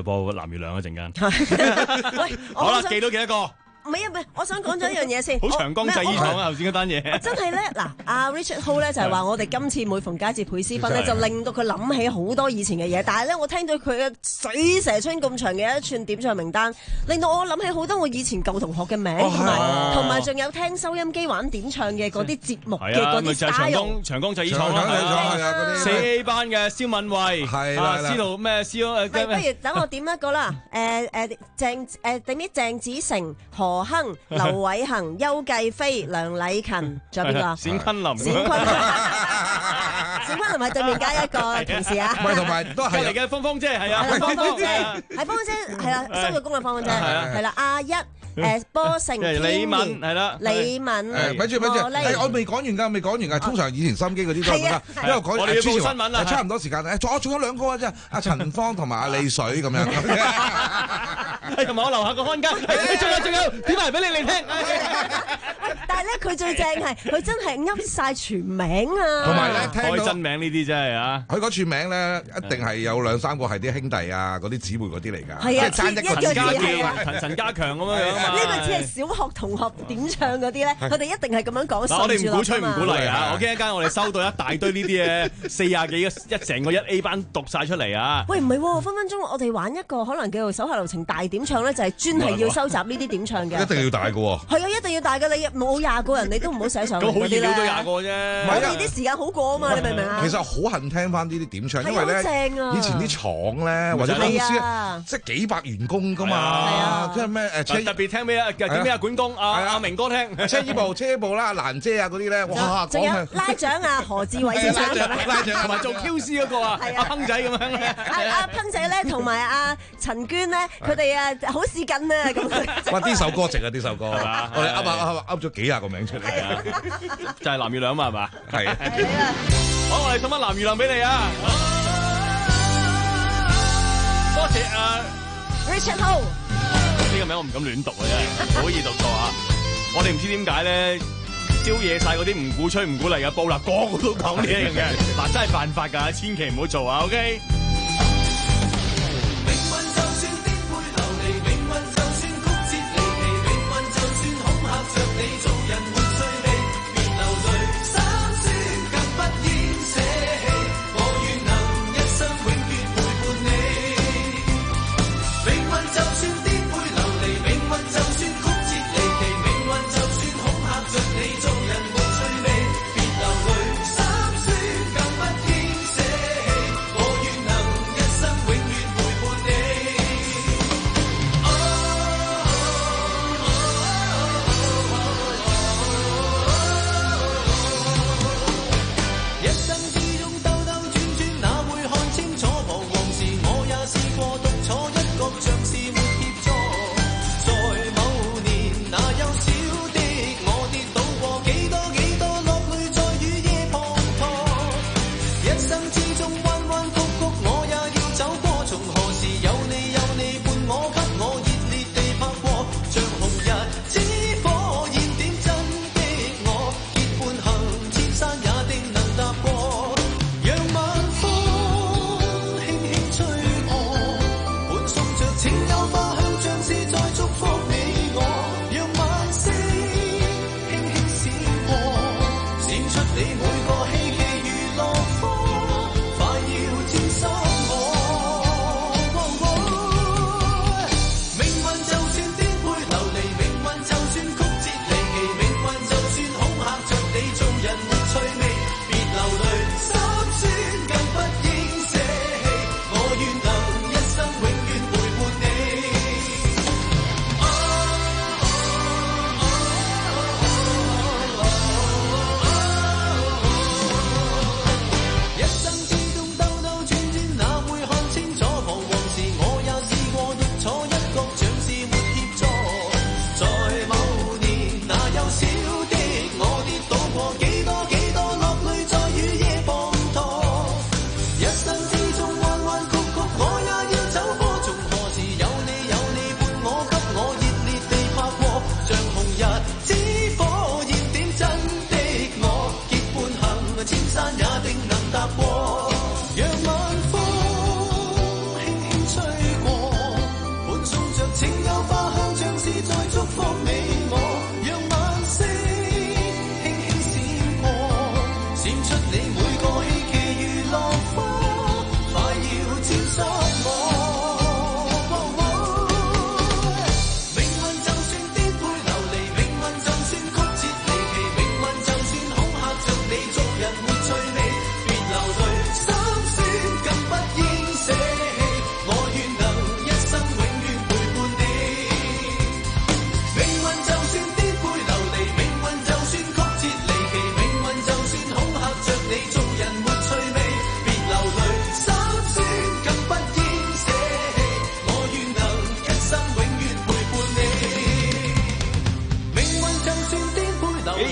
就播藍月亮一陣間。 喂， 好啦，記到幾多個？ 唔係啊，唔係，我想講咗一樣嘢先。 好長江製衣廠啊，頭先嗰單嘢。 真係咧，嗱，阿 Richard Ho 咧就係話我哋今次每逢佳節倍思分咧，就令到佢諗起好多以前嘅嘢。但係咧，我聽到佢嘅水蛇春咁長嘅一串點唱名單，令到我諗起好多我以前舊同學嘅名，同埋同埋仲有聽收音機玩點唱嘅嗰啲節目嘅嗰啲 style。長江長江製衣廠啦，四 A 班嘅蕭敏慧，係啦，司徒咩司？誒， 不如等我點一個啦。誒誒，鄭誒點啲鄭子誠、何亨、劉偉恒、邱繼飛、梁禮勤，仲有邊個？ 冼昆林。 冼昆林，冼昆林係對面加一個同事啊。 唔係，同埋都係嚟嘅，芳芳姐係啊， 芳芳姐係芳芳姐係啦，收咗工啦，芳芳姐係啦，阿一誒波成李敏係啦， 李敏誒， 咪住咪住，我未講完㗎，未講完㗎。通常以前心機嗰啲都係咁啦，因為講我哋要報新聞啦， 差唔多時間誒，仲有仲有兩個啊，啫，阿陳芳同埋阿李水咁樣。 同埋我樓下個看更，仲有仲有，點埋俾你嚟聽。 但係咧，佢最正係佢真係噏晒全名啊！ 同埋咧，聽到真名呢啲真係啊！ 佢嗰串名咧，一定係有兩三個係啲兄弟啊，嗰啲姊妹嗰啲嚟㗎。 係啊， 即係爭一個陳家健、陳陳家強咁樣樣啊嘛。 呢個只係小學同學點唱嗰啲咧，佢哋一定係咁樣講。 我哋唔鼓吹唔鼓勵啊！我驚一間我哋收到一大堆呢啲嘢，四廿幾一成個一 A 班讀晒出嚟啊！ 喂，唔係喎，分分鐘我哋玩一個可能叫做手下留情大點唱咧，就係專係要收集呢啲點唱嘅。 一定要大嘅喎。 係啊，一定要大嘅，你冇廿個人你都唔好寫上去。 咁好易料都廿個啫。 我哋啲時間好過啊嘛，你明唔明啊？ 其實好恨聽翻呢啲點唱，因為咧以前啲廠咧或者公司即係幾百員工㗎嘛，即係咩誒車特別聽咩啊？點咩啊？管工阿阿明哥聽車衣部、車衣部啦、蘭姐啊嗰啲咧，哇！ 仲有拉長啊，何志偉先生， 拉長同埋做 Q C 嗰個啊，阿亨仔咁樣。 阿阿亨仔咧，同埋阿陳娟咧，佢哋啊好試緊啊咁。 哇！呢首歌值啊，呢首歌係嘛？我哋噏噏噏咗幾廿個名出嚟啊！ 就係藍月亮嘛，係嘛？ 係。 好，我哋送翻藍月亮俾你啊！多謝啊 Richard Ho。 呢個名我唔敢亂讀啊，真係好易讀錯啊！我哋唔知點解咧，招惹晒嗰啲唔鼓吹唔鼓勵嘅報啦，個個都講呢樣嘅，嗱真係犯法㗎，千祈唔好做啊 ！OK。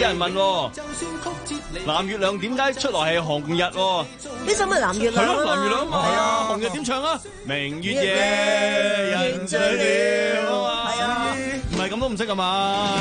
有人問藍月亮點解出來係紅日？ 呢首咪藍月亮係咯，藍月亮係啊，紅日點唱啊？明月夜，人醉了啊！係啊，唔係咁都唔識㗎嘛？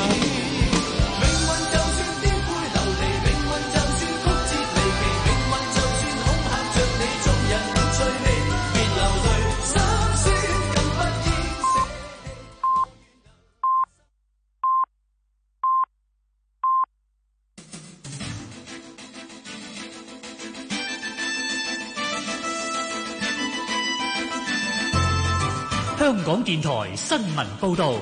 香港電台新聞報導。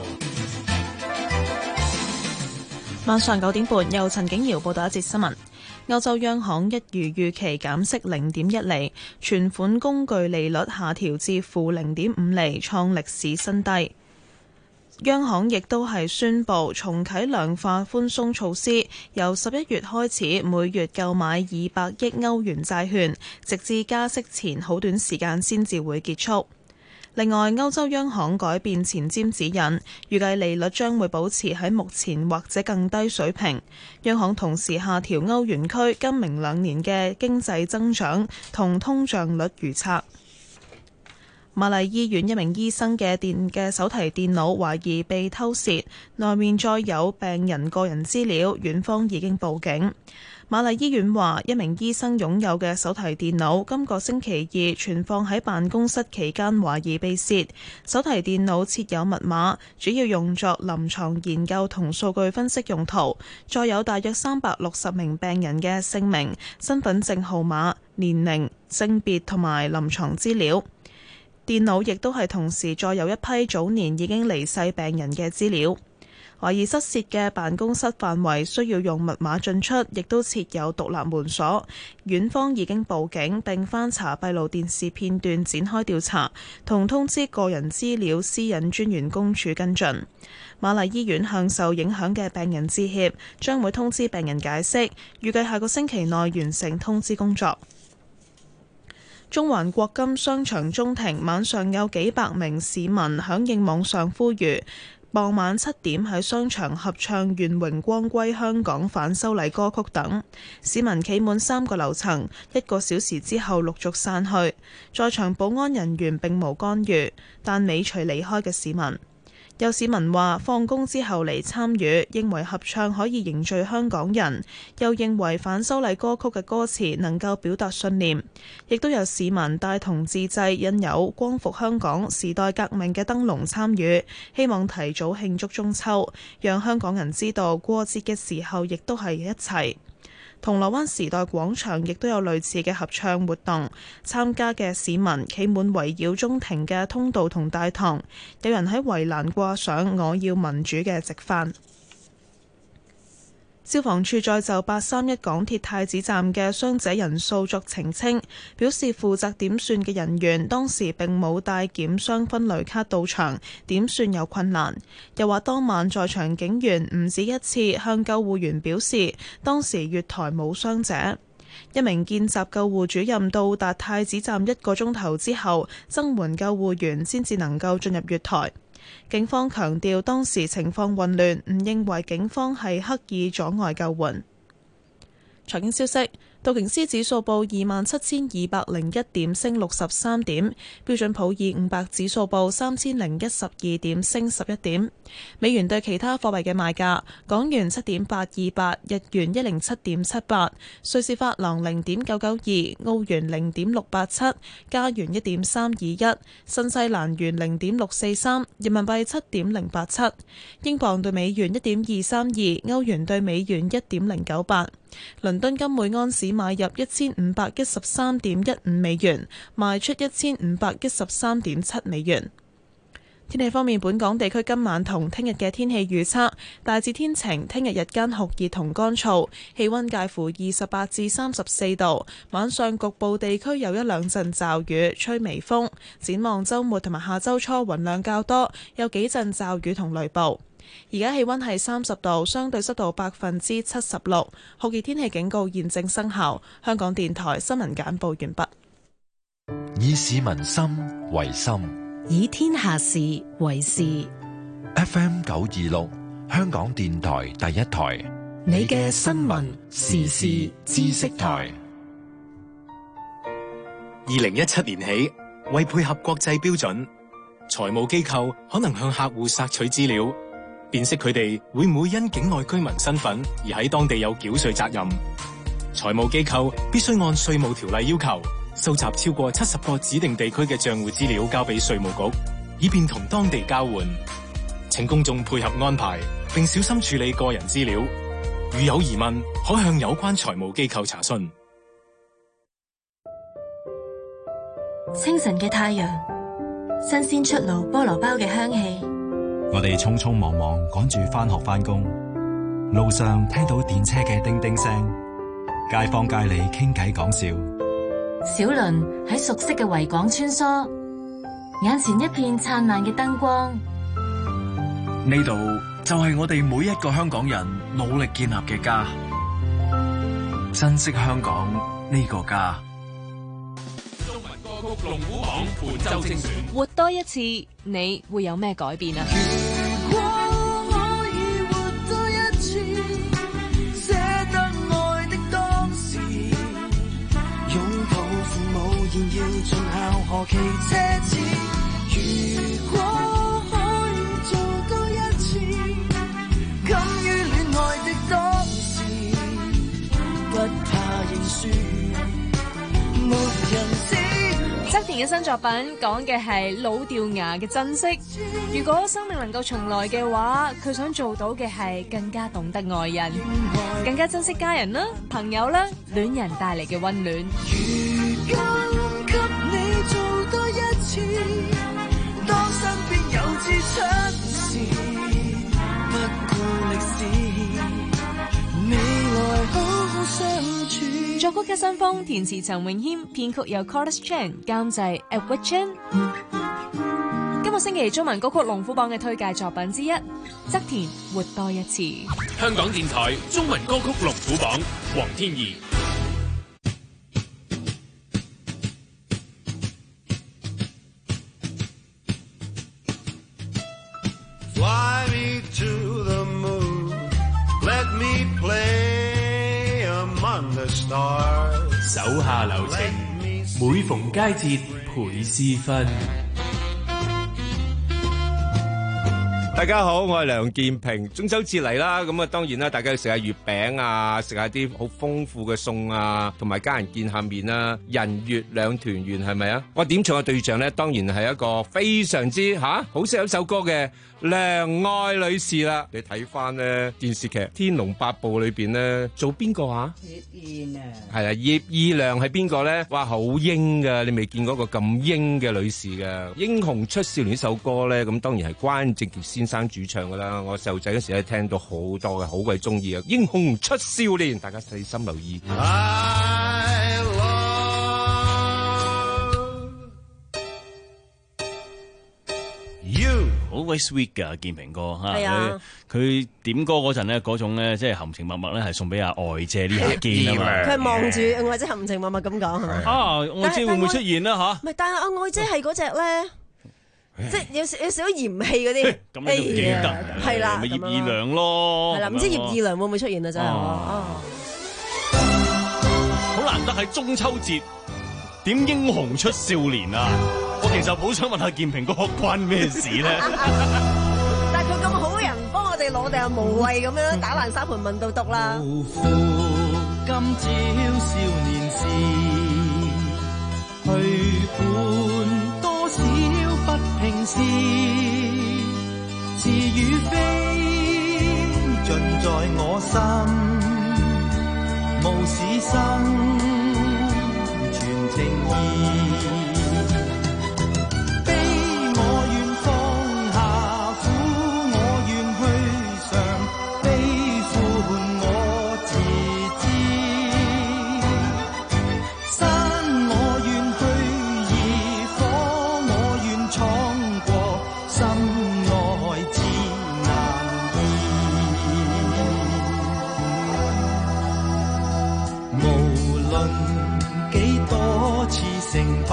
晚上九點半，由陳景瑤報道一節新聞。歐洲央行一如預期減息零點一厘，存款工具利率下調至負零點五厘，創歷史新低。央行亦都係宣布重啟量化寬鬆措施，由十一月開始每月購買二百億歐元債券，直至加息前好短時間先至會結束。另外，歐洲央行改變前瞻指引，預計利率將會保持喺目前或者更低水平。央行同時下調歐元區今明兩年嘅經濟增長同通脹率預測。瑪麗醫院一名醫生嘅電嘅手提電腦懷疑被偷竊，內面載有病人個人資料，院方已經報警。瑪麗醫院話，一名醫生擁有嘅手提電腦今個星期二存放喺辦公室期間，懷疑被竊。手提電腦設有密碼，主要用作臨床研究同數據分析用途，載有大約三百六十名病人嘅姓名、身份證號碼、年齡、性別同埋臨床資料。電腦亦都係同時載有一批早年已經離世病人嘅資料。懷疑失竊嘅辦公室範圍需要用密碼進出，亦都設有獨立門鎖。院方已經報警並翻查閉路電視片段展開調查，同通知個人資料私隱專員公署跟進。瑪麗醫院向受影響嘅病人致歉，將會通知病人解釋，預計下個星期內完成通知工作。中環國金商場中庭晚上有幾百名市民響應網上呼籲，傍晚七點喺商場合唱《願榮光歸香港》反修例歌曲等，市民企滿三個樓層，一個小時之後陸續散去。在場保安人員並無干預，但尾隨離開嘅市民。有市民話放工之後嚟參與，認為合唱可以凝聚香港人，又認為反修例歌曲嘅歌詞能夠表達信念。亦都有市民帶同自製印有光復香港時代革命嘅燈籠參與，希望提早慶祝中秋，讓香港人知道過節嘅時候亦都係一齊。銅鑼灣時代廣場亦都有類似嘅合唱活動，參加嘅市民企滿圍繞中庭嘅通道同大堂，有人喺圍欄掛上我要民主嘅直幡。消防處再就八三一港鐵太子站嘅傷者人數作澄清，表示負責點算嘅人員當時並冇帶檢傷分類卡到場，點算有困難。又話當晚在場警員唔止一次向救護員表示，當時月台冇傷者。一名見習救護主任到達太子站一個鐘頭之後，增援救護員先至能夠進入月台。警方強調當時情況混亂，唔認為警方係刻意阻礙救援。財經消息，道瓊斯指數報二萬七千二百零一點，升六十三點；標準普爾五百指數報三千零一十二點，升十一點。美元對其他貨幣嘅賣價：港元七點八二八，日元一零七點七八，瑞士法郎零點九九二，澳元零點六八七，加元一點三二一，新西蘭元零點六四三，人民幣七點零八七，英鎊對美元一點二三二，歐元對美元一點零九八。倫敦金每安士買入一千五百一十三點一五美元，賣出一千五百一十三點七美元。天氣方面，本港地區今晚同聽日嘅天氣預測大致天晴，聽日日間酷熱同乾燥，氣溫介乎二十八至三十四度，晚上局部地區有一兩陣驟雨，吹微風。展望週末同埋下週初雲量較多，有幾陣驟雨同雷暴。而家氣溫係三十度，相對濕度百分之七十六，酷熱天氣警告現正生效。香港電台新聞簡報完畢。 以市民心為心， 以天下事為事。 F M 九二六，香港電台第一台， 你嘅新聞時事知識台。 二零一七年起，為配合國際標準，財務機構可能向客戶索取資料，辨識佢哋會唔會因境外居民身份而喺當地有繳稅責任。財務機構必須按稅務條例要求，收集超過七十個指定地區嘅賬戶資料交俾稅務局，以便同當地交換。請公眾配合安排，並小心處理個人資料。如有疑問，可向有關財務機構查詢。 清晨嘅太陽，新鮮出爐菠蘿包嘅香氣。 我哋匆匆忙忙趕住返學返工，路上聽到電車嘅叮叮聲，街坊街里傾偈講笑。 小輪喺熟悉嘅維港穿梭，眼前一片燦爛嘅燈光。 呢度就係我哋每一個香港人努力建立嘅家，珍惜香港呢個家。 中文歌曲龍虎榜本周精選， 活多一次，你會有咩改變啊？ 如果可以活多一次，捨得愛的當時，擁抱父母現要盡孝何其奢侈。如果可以做多一次，敢於戀愛的當時，不怕認輸，沒人知。 側田嘅新作品講嘅係老掉牙嘅珍惜。如果生命能夠重來嘅話，佢想做到嘅係更加懂得愛人，更加珍惜家人啦、朋友啦、戀人帶嚟嘅溫暖。 如今給你做多一次，當身邊有至親時，不顧歷史，你來好好相處。 作曲家新風，填詞陳詠謙，編曲由 Carlos Chan， 監製 Edward Chan。今個星期中文歌曲龍虎榜嘅推介作品之一，側田活多一次。 香港電台中文歌曲龍虎榜，黃天怡。 Fly me to the moon, let me play among the stars。 手下留情，每逢佳節倍思分。 大家好，我係梁健平。中秋節嚟啦，咁啊當然啦，大家要食下月餅啊，食下啲好豐富嘅餸啊，同埋家人見下面啦，人月兩團圓係咪啊？我點唱嘅對象咧，當然係一個非常之吓好識有首歌嘅梁愛女士啦。你睇翻咧電視劇《天龍八部》裏邊咧，做邊個啊？葉二娘係啊，葉二娘係邊個咧？哇，好英噶，你未見過一個咁英嘅女士噶。英雄出少年呢首歌咧，咁當然係關正傑先生主唱噶啦。我細路仔嗰時咧聽到好多嘅，好鬼中意啊！英雄出少年，大家細心留意。 I love you。 好鬼 sweet 噶建平哥嚇， 係啊佢佢點歌嗰陣咧，嗰種咧即係含情脈脈咧，係送俾阿愛姐呢下堅啊嘛。 佢係望住愛姐含情脈脈咁講係咪？ 啊，愛姐會唔會出現啦嚇？ 唔係，但係阿愛姐係嗰隻咧，即係有少有少嫌棄嗰啲。 咁你都記得係啦， 咪葉二娘咯。 係啦，唔知葉二娘會唔會出現啊？真係哦， 好難得喺中秋節點英雄出少年啊！我其實好想問下建平哥關咩事咧？ 但係佢咁好人，幫我哋攞定係無謂咁樣打爛沙盤問到篤啦。 今朝少年時，去伴多少不平事，是與非盡在我心，無事生全情意。成敗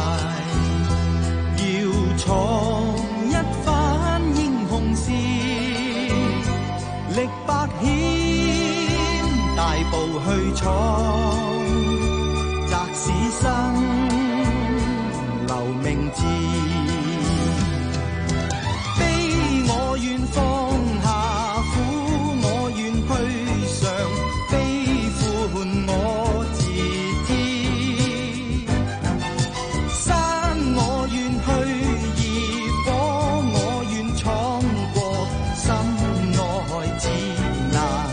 要創一番英雄事，力百險步去闖，擇此生留名字。悲我願放下，苦我願去上，悲歡我自知。山我願去，而火我願闖過，心愛自難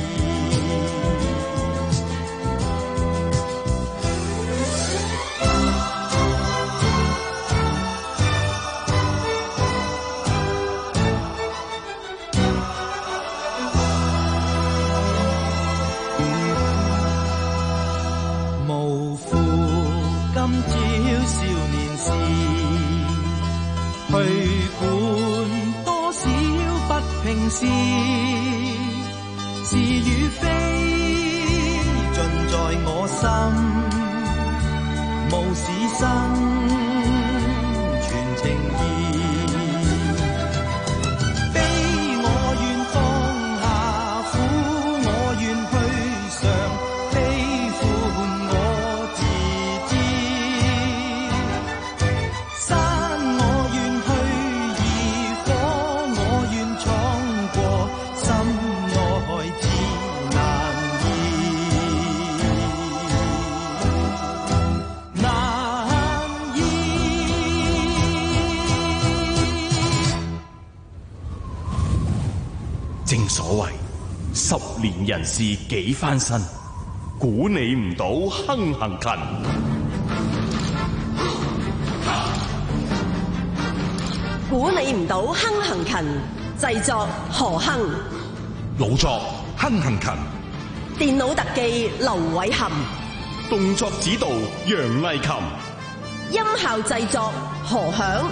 無負今朝少年時，去管多少不平事，是與非盡在我心，無事生全情意。悲我願放下，苦我願去上，悲歡我自知。山我願去，而火我願闖過，心愛自難移，難移。 正所謂十年人事幾番新，估你唔到亨行勤。 估你唔到亨行勤，製作何亨， 老作亨行勤， 電腦特技劉偉含， 動作指導楊麗琴， 音效製作何響，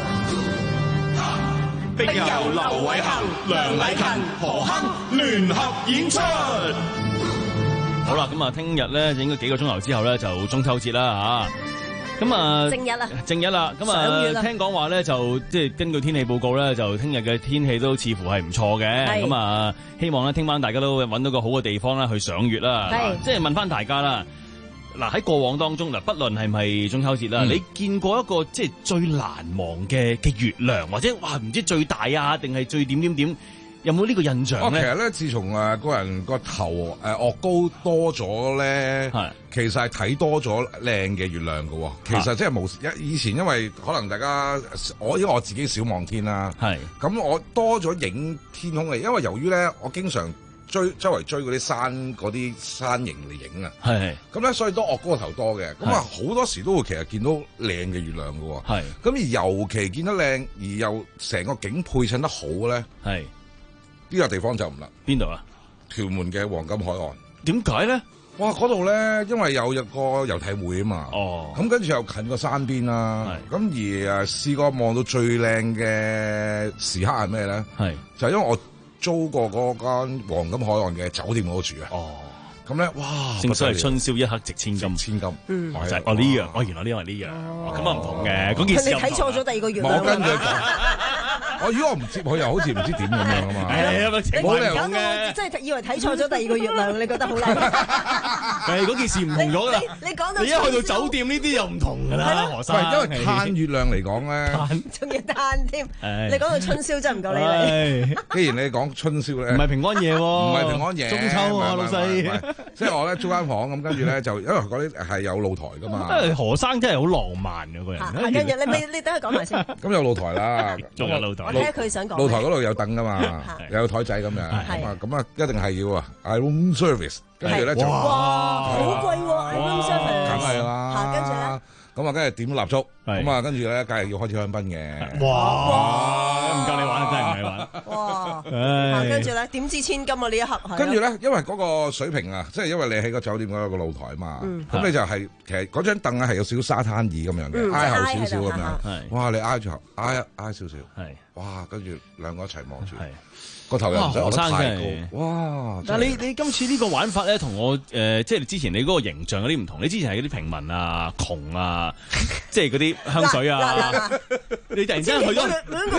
並由劉偉含、梁禮勤、何亨聯合演出。好啦，咁啊，聽日咧就應該幾個鐘頭之後咧就中秋節啦吓，咁啊正日啦， 正日啦，咁啊聽講話咧就即係根據天氣報告咧，就聽日嘅天氣都似乎係唔錯嘅，咁啊希望咧聽晚大家都揾到個好嘅地方啦去賞月啦，即係問翻大家啦。嗱喺過往當中嗱，不論係咪中秋節啦，嗯、你見過一個即係最難忘嘅嘅月亮，或者哇唔知最大啊，定係最點點點，有冇呢個印象咧？ 其實咧，自從誒個人個頭誒惡高多咗咧，係其實係睇多咗靚嘅月亮嘅。其實即係無一以前，因為可能大家我因為我自己少望天啦，係咁我多咗影天空嘅，因為由於咧我經常追周圍追嗰啲山嗰啲山形嚟影啊，係咁咧，所以都惡高個頭多嘅。咁啊好多時都會其實見到靚嘅月亮嘅喎，係咁而尤其見得靚而又成個景配襯得好咧，係呢個地方就唔啦。邊度啊？屯門嘅黃金海岸。點解咧？哇！嗰度咧，因為有一個遊艇會啊嘛，哦，咁跟住又近個山邊啦，咁而誒試過望到最靚嘅時刻係咩咧？係就係因為我租過嗰間黃金海岸嘅酒店嗰度住啊！哦，咁咧，哇！正所謂春宵一刻值千金，千金，嗯，就係哦呢樣，哦原來呢樣係呢樣，咁啊唔同嘅嗰件事。佢哋睇錯咗第二個月亮。我跟佢講，我如果我唔接佢，又好似唔知點咁樣啊嘛。係啊，冇理由嘅。即係以為睇錯咗第二個月亮，你覺得好靚？係嗰件事唔同咗啦。你講到你一去到酒店呢啲又唔同㗎啦，何生。因為嘆月亮嚟講咧，仲要嘆添。你講到春宵真係唔夠你嚟。既然你講春宵咧，唔係平安夜喎，唔係平安夜，中秋啊，老細。即係我咧租間房咁，跟住咧就因為嗰啲係有露台㗎嘛。何生真係好浪漫嘅個人。係跟住你你你等佢講埋先。咁有露台啦，仲有露台。我睇下佢想講。露台嗰度有凳㗎嘛，有台仔咁樣。咁啊咁啊，一定係要啊 room service。跟住咧就哇，好貴喎 room service。梗係啦。跟住咧。咁啊，跟住點蠟燭，咁啊，跟住咧，梗係要開始香檳嘅。哇！唔夠你玩，真係唔係玩。哇！跟住咧，點知千金啊？呢一刻係。跟住咧，因為嗰個水平啊，即係因為你喺個酒店嗰個露台嘛，咁你就係其實嗰張凳啊係有少少沙灘椅咁樣嘅，挨後少少咁樣。哇！你挨住後，挨挨少少。係。哇！跟住兩個一齊望住。個頭又唔使太高，哇！但係你你今次呢個玩法咧，同我誒、呃，即係之前你嗰個形象有啲唔同。你之前係嗰啲平民啊、窮啊，即係嗰啲香水啊。你突然之間去咗，兩個講個窮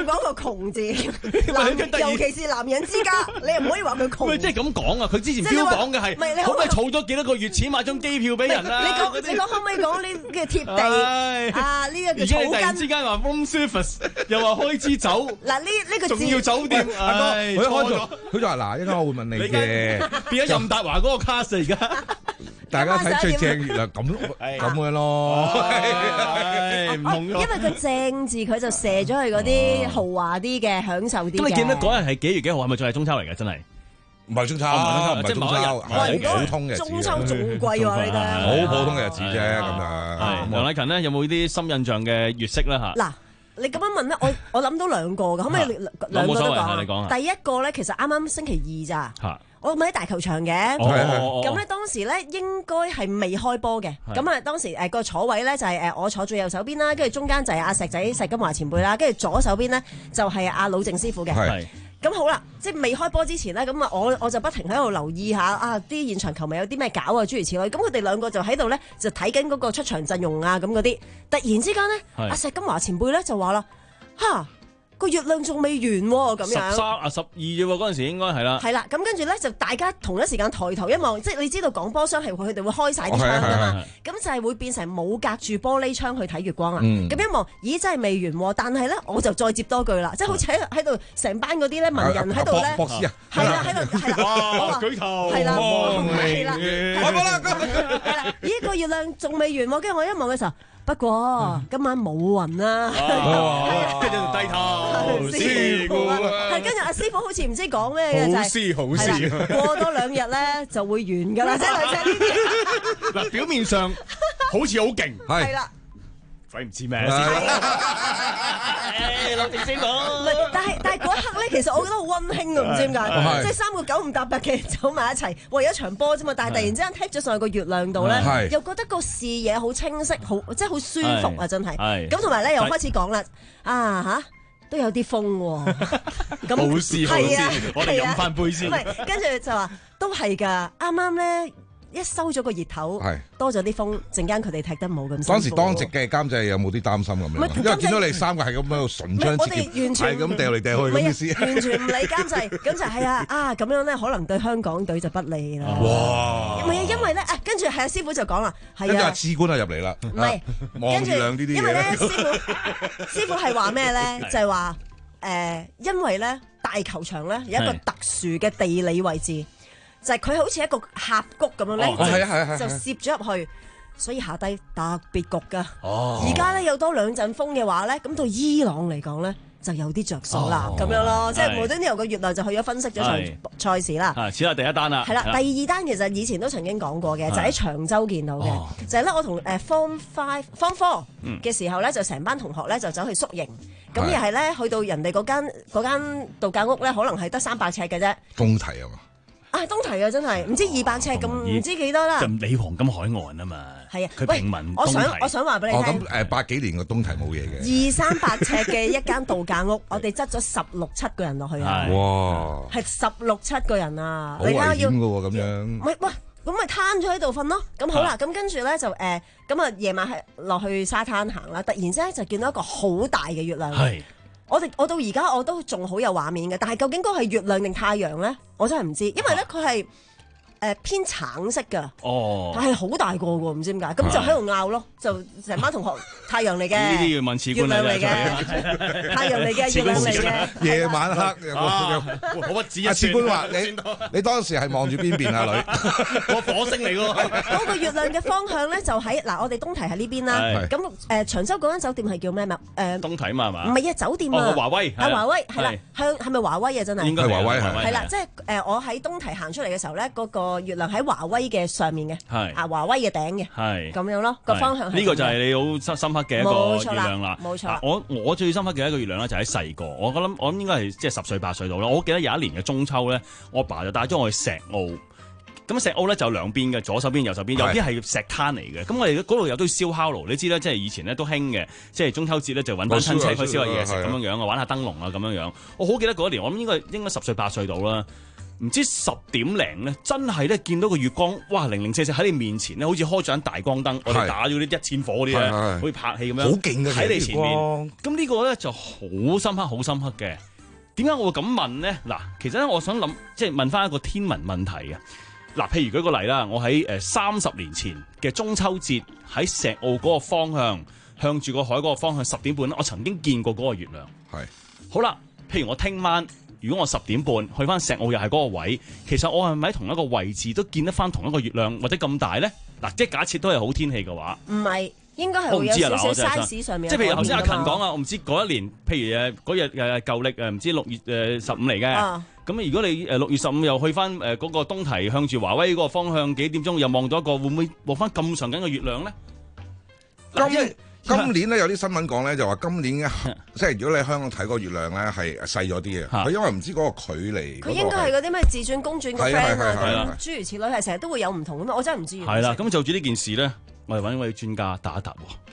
窮字，尤其是男人之家，你又唔可以話佢窮。 即係咁講啊！佢之前標榜嘅係，可唔可以儲咗幾多個月錢買張機票俾人啊？ 你講你講可唔可以講呢嘅貼地啊？呢一個草根。而家突然之間話 room service，又話開支酒。 嗱呢呢個仲要酒店，阿哥佢開咗，佢就話嗱，應該我會問你嘅， 變咗任達華嗰個 cast 而家。 大家睇最正月亮咁咁嘅咯， 唔同。 因為個正字佢就射咗去嗰啲豪華啲嘅享受啲嘅。 咁你見到嗰日係幾月幾號？係咪仲係中秋嚟嘅？真係唔係中秋，唔係中秋，係好普通嘅。 中秋仲貴喎，你睇。好普通嘅日子啫，咁樣。 梁禮勤咧有冇啲深印象嘅月色咧嚇？ 嗱，你咁樣問咧，我我諗到兩個嘅，可唔可以兩個都講？第一個咧，其實啱啱星期二咋。我咪喺大球場嘅，咁咧當時咧應該係未開波嘅，咁啊當時誒個坐位咧就係誒我坐最右手邊啦，跟住中間就係阿石仔石金華前輩啦，跟住左手邊咧就係阿老鄭師傅嘅。咁好啦，即係未開波之前咧，咁啊我我就不停喺度留意下啊啲現場球迷有啲咩搞啊諸如此類，咁佢哋兩個就喺度咧就睇緊嗰個出場陣容啊咁嗰啲，突然之間咧阿石金華前輩咧就話啦嚇。個月亮仲未完喎，咁樣十三啊十二啫喎，嗰陣時應該係啦。 係啦，咁跟住咧就大家同一時間抬頭一望，即係你知道廣播商係佢哋會開晒啲窗㗎嘛，咁就係會變成冇隔住玻璃窗去睇月光啦。咁一望，咦真係未完喎，但係咧我就再接多句啦，即係好似喺喺度成班嗰啲咧文人喺度咧， 博士啊， 係啦喺度係啦， 哇舉頭係啦望係啦， 係啦， 係啦，咦個月亮仲未完喎，跟住我一望嘅時候。不過今晚冇雲啦， 跟住低頭師傅啊， 係跟住阿師傅好似唔知講咩嘅， 好事好事， 過多兩日咧就會完㗎啦，即係類似呢啲。 嗱表面上好似好勁， 係啦。 鬼唔知咩先，老鄭師傅。 唔係，但係但係嗰一刻咧，其實我覺得好溫馨啊，唔知點解，即係三個九唔搭八嘅走埋一齊，為咗場波啫嘛。但係突然之間踢咗上去個月亮度咧，又覺得個視野好清晰，好即係好舒服啊！真係。咁同埋咧又開始講啦，啊嚇都有啲風喎。咁好事好事，我哋飲翻杯先。 唔係，跟住就話都係㗎，啱啱咧。一收咗個熱頭，多咗啲風，陣間佢哋踢得冇咁辛苦。 當時當值嘅監製有冇啲擔心咁樣？因為見到你三個係咁喺度唇槍舌劍，係咁掉嚟掉去咁意思。 完全唔理監製，咁就係啊啊咁樣咧，可能對香港隊就不利啦。 哇！ 唔係啊，因為咧啊，跟住係啊，師傅就講啦，係啊， 跟住阿次官啊入嚟啦， 唔係望住兩呢啲嘢。 因為咧，師傅師傅係話咩咧？就係話誒，因為咧大球場咧有一個特殊嘅地理位置。就係佢好似一個峽谷咁樣咧， 哦、 就攝咗入去，所以下低特別焗噶。 哦， 而家咧有多兩陣風嘅話咧，咁對伊朗嚟講咧就有啲着數啦，咁、哦、樣咯，即係無端端由個月亮就去咗分析咗場賽事啦。 啊，此下第一單啦。 係啦，第二單其實以前都曾經講過嘅，就喺長洲見到嘅，哦、就係咧我同誒 Form Five、Form Four 嘅時候咧，就成班同學咧就走去宿營，咁又係咧去到人哋嗰間嗰間度假屋咧，可能係得三百尺嘅啫。 公提啊嘛。 啊，東堤啊，真係唔知二百尺咁，唔知幾多啦。 就你黃金海岸啊嘛。係啊，佢平民。 我想我想話俾你聽。 哦，咁誒八幾年個東堤冇嘢嘅。 二三百尺嘅一間度假屋，我哋執咗十六七個人落去啊！ 哇！ 係十六七個人啊！ 好危險㗎喎，咁樣。 喂喂，咁咪攤咗喺度瞓咯。咁好啦，咁跟住咧就誒，咁啊夜晚係落去沙灘行啦。突然之間就見到一個好大嘅月亮。係。我哋我到而家我都仲好有畫面嘅，但係究竟嗰個係月亮定太陽咧？我真係唔知，因為咧佢係誒偏橙色㗎， 哦， 但係好大個喎，唔知點解，咁就喺度拗咯，就成班同學太陽嚟嘅， 呢啲要問次官嚟嘅，太陽嚟嘅，月亮嚟嘅， 夜晚黑有冇我屈指一算。 次官話你你當時係望住邊邊啊女？ 我火星嚟喎。 嗰個月亮嘅方向咧就喺嗱，我哋東堤喺呢邊啦，咁誒長洲嗰間酒店係叫咩名？誒東堤嘛係嘛？ 唔係啊，酒店啊， 華威啊華威係啦，向係咪華威啊？真係應該係華威係係啦，即係誒我喺東堤行出嚟嘅時候咧，嗰個月亮喺華威嘅上面嘅，係啊華威嘅頂嘅，係咁樣咯，個方向。 呢個就係你好深深刻嘅一個月亮啦。 冇錯， 我我最深刻嘅一個月亮咧就喺細個，我諗我諗應該係即係十歲八歲度啦。我記得有一年嘅中秋咧，我爸就帶咗我去石澳。咁石澳咧就兩邊嘅，左手邊右手邊，右邊係石灘嚟嘅。咁我哋嗰度有堆燒烤爐，你知啦，即係以前咧都興嘅，即係中秋節咧就揾班親戚去燒下嘢食咁樣樣啊，玩下燈籠啊咁樣樣。我好記得嗰一年，我諗應該應該十歲八歲到啦。 唔知十點零咧，真係咧見到個月光，哇零零舍舍喺你面前咧，好似開咗盞大光燈，我哋打咗啲一千火嗰啲咧，好似拍戲咁樣， 好勁嘅喺你前面。咁呢個咧就好深刻，好深刻嘅。點解我會咁問咧？嗱，其實咧我想諗，即係問翻一個天文問題嘅。嗱，譬如舉個例啦，我喺誒三十年前嘅中秋節喺石澳嗰個方向，向住個海嗰個方向十點半，我曾經見過嗰個月亮。係。好啦，譬如我聽晚。如果我十點半去翻石澳又係嗰個位，其實我係咪喺同一個位置都見得翻同一個月亮或者咁大咧？嗱，即係假設都係好天氣嘅話， 唔係應該係會有少少 size 上面。 即係譬如頭先阿勤講啊，我唔知嗰一年，譬如誒嗰日誒舊歷誒唔知六月誒十五嚟嘅，咁、啊、如果你誒六月十五又去翻誒嗰個東堤向住華威嗰個方向幾點鐘又望到一個，會唔會望翻咁長緊嘅月亮咧？ 嗱，因為今年咧有啲新聞講咧，就話今年嘅即係如果你喺香港睇個月亮咧係細咗啲嘅，佢因為唔知嗰個距離。佢應該係嗰啲咩自轉公轉嘅 friend 啊，諸如此類係成日都會有唔同咁嘛，我真係唔知。 係啦，咁就住呢件事咧，我哋揾一位專家答一答。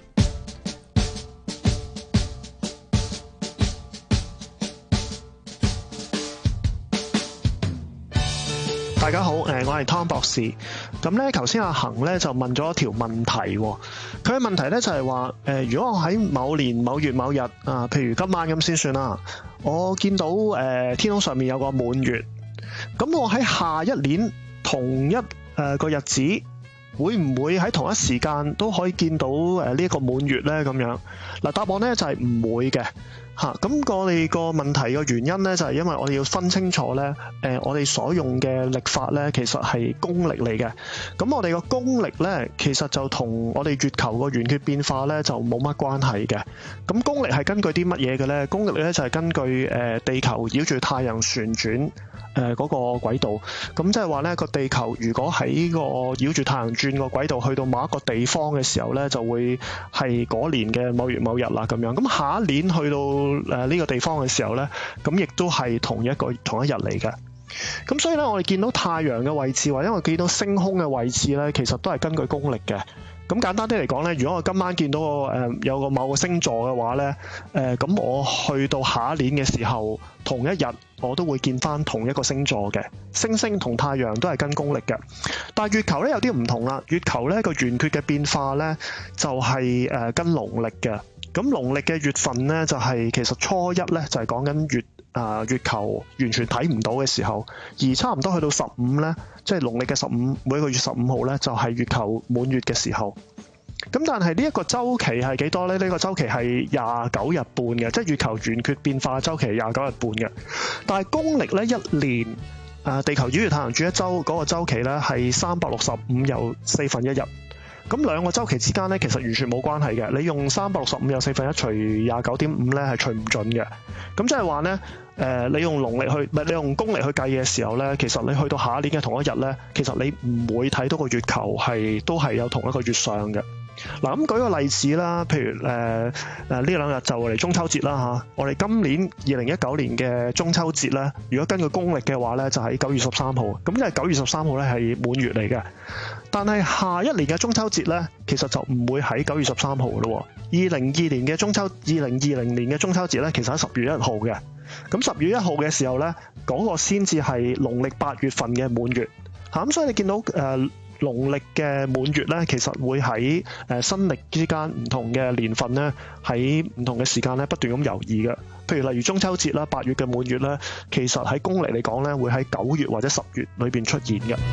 大家好，誒，我係湯博士。咁咧，頭先阿恒咧就問咗一條問題，佢嘅問題咧就係話，誒，如果我喺某年某月某日啊，譬如今晚咁先算啦，我見到誒、呃、天空上面有個滿月，咁我喺下一年同一誒、呃、個日子，會唔會喺同一時間都可以見到誒呢一個滿月咧？咁樣嗱，答案咧就係唔會嘅。嚇，咁我哋個問題嘅原因咧，就係因為我哋要分清楚咧，誒，我哋所用嘅曆法咧，其實係公曆嚟嘅。咁我哋個公曆咧，其實就同我哋月球個圓缺變化咧，就冇乜關係嘅。咁公曆係根據啲乜嘢嘅咧？公曆咧就係根據誒地球繞住太陽旋轉誒嗰個軌道。咁即係話咧，個地球如果喺個繞住太陽轉個軌道去到某一個地方嘅時候咧，就會係嗰年嘅某月某日啦咁樣。咁下一年去到誒呢個地方嘅時候呢，咁亦都係同一個同一日嚟嘅。咁所以呢，我哋見到太陽嘅位置或者我見到星空嘅位置呢，其實都係根據公曆嘅。咁簡單啲嚟講呢，如果我今晚見到個誒、呃、有個某個星座嘅話呢，誒、呃、咁我去到下一年嘅時候，同一日我都會見翻同一個星座嘅。星星同太陽都係跟公曆嘅，但係月球呢，有啲唔同啦。月球呢個圓缺嘅變化呢，就係、是、誒、呃、跟農曆嘅。咁農曆嘅月份呢，就係、是、其實初一呢，就係講緊月啊、呃、月球完全睇唔到嘅時候，而差唔多去到十五呢，即係農曆嘅十五每個月十五號呢，就係、是、月球滿月嘅時候。咁但係呢一個週期係幾多呢？呢、這個週期係廿九日半嘅，即係月球圓缺變化週期係廿九日半嘅。但係公曆呢，一年啊、呃、地球繞住太陽轉一週嗰、那個週期呢，係三百六十五又四分一日。咁兩個週期之間咧，其實完全冇關係嘅。你用三百六十五有四分一除廿九點五咧，係除唔準嘅。咁即係話咧，誒，你用農曆去，唔係你用公曆去計嘅時候咧，其實你去到下一年嘅同一日咧，其實你唔會睇到個月球係都係有同一個月相嘅。嗱，咁舉個例子啦，譬如誒誒呢兩日就嚟中秋節啦嚇，我哋今年二零一九年嘅中秋節咧，如果根據公曆嘅話咧，就喺九月十三號，咁因為九月十三號咧係滿月嚟嘅。但係下一年嘅中秋節咧，其實就唔會喺九月十三號嘅咯。二零二年嘅中秋，二零二零年嘅中秋節咧，其實喺十月一號嘅。咁十月一號嘅時候咧，嗰、那個先至係農曆八月份嘅滿月嚇。咁所以你見到誒。呃農曆嘅滿月咧，其實會喺誒新曆之間唔同嘅年份咧，喺唔同嘅時間咧不斷咁游移嘅。譬如例如中秋節啦，八月嘅滿月咧，其實喺公曆嚟講咧，會喺九月或者十月裏邊出現嘅。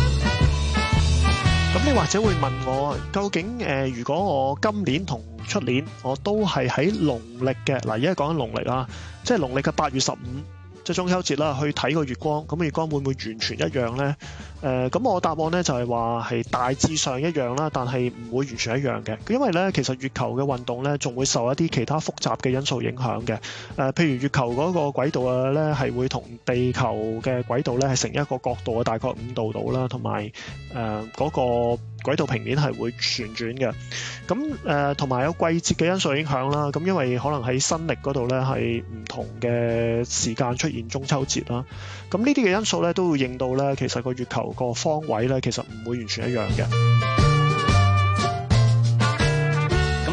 咁你或者會問我，究竟誒、呃，如果我今年同出年我都係喺農曆嘅，嗱，而家講緊農曆啊，即係農曆嘅八月十五。即係中秋節啦，去睇個月光，咁月光會唔會完全一樣呢？誒、呃，咁我答案呢就係話係大致上一樣啦，但係唔會完全一樣嘅。因為呢，其實月球嘅運動呢，仲會受一啲其他複雜嘅因素影響嘅。誒、呃，譬如月球嗰個軌道啊呢，係會同地球嘅軌道呢係成一個角度啊，大概五度度啦，同埋誒嗰個軌道平面係會旋轉嘅。咁誒同埋有季節嘅因素影響啦。咁因為可能喺新曆嗰度呢，係唔同嘅時間出現中秋節啦。咁呢啲嘅因素呢，都會令到呢，其實個月球個方位呢，其實唔會完全一樣嘅。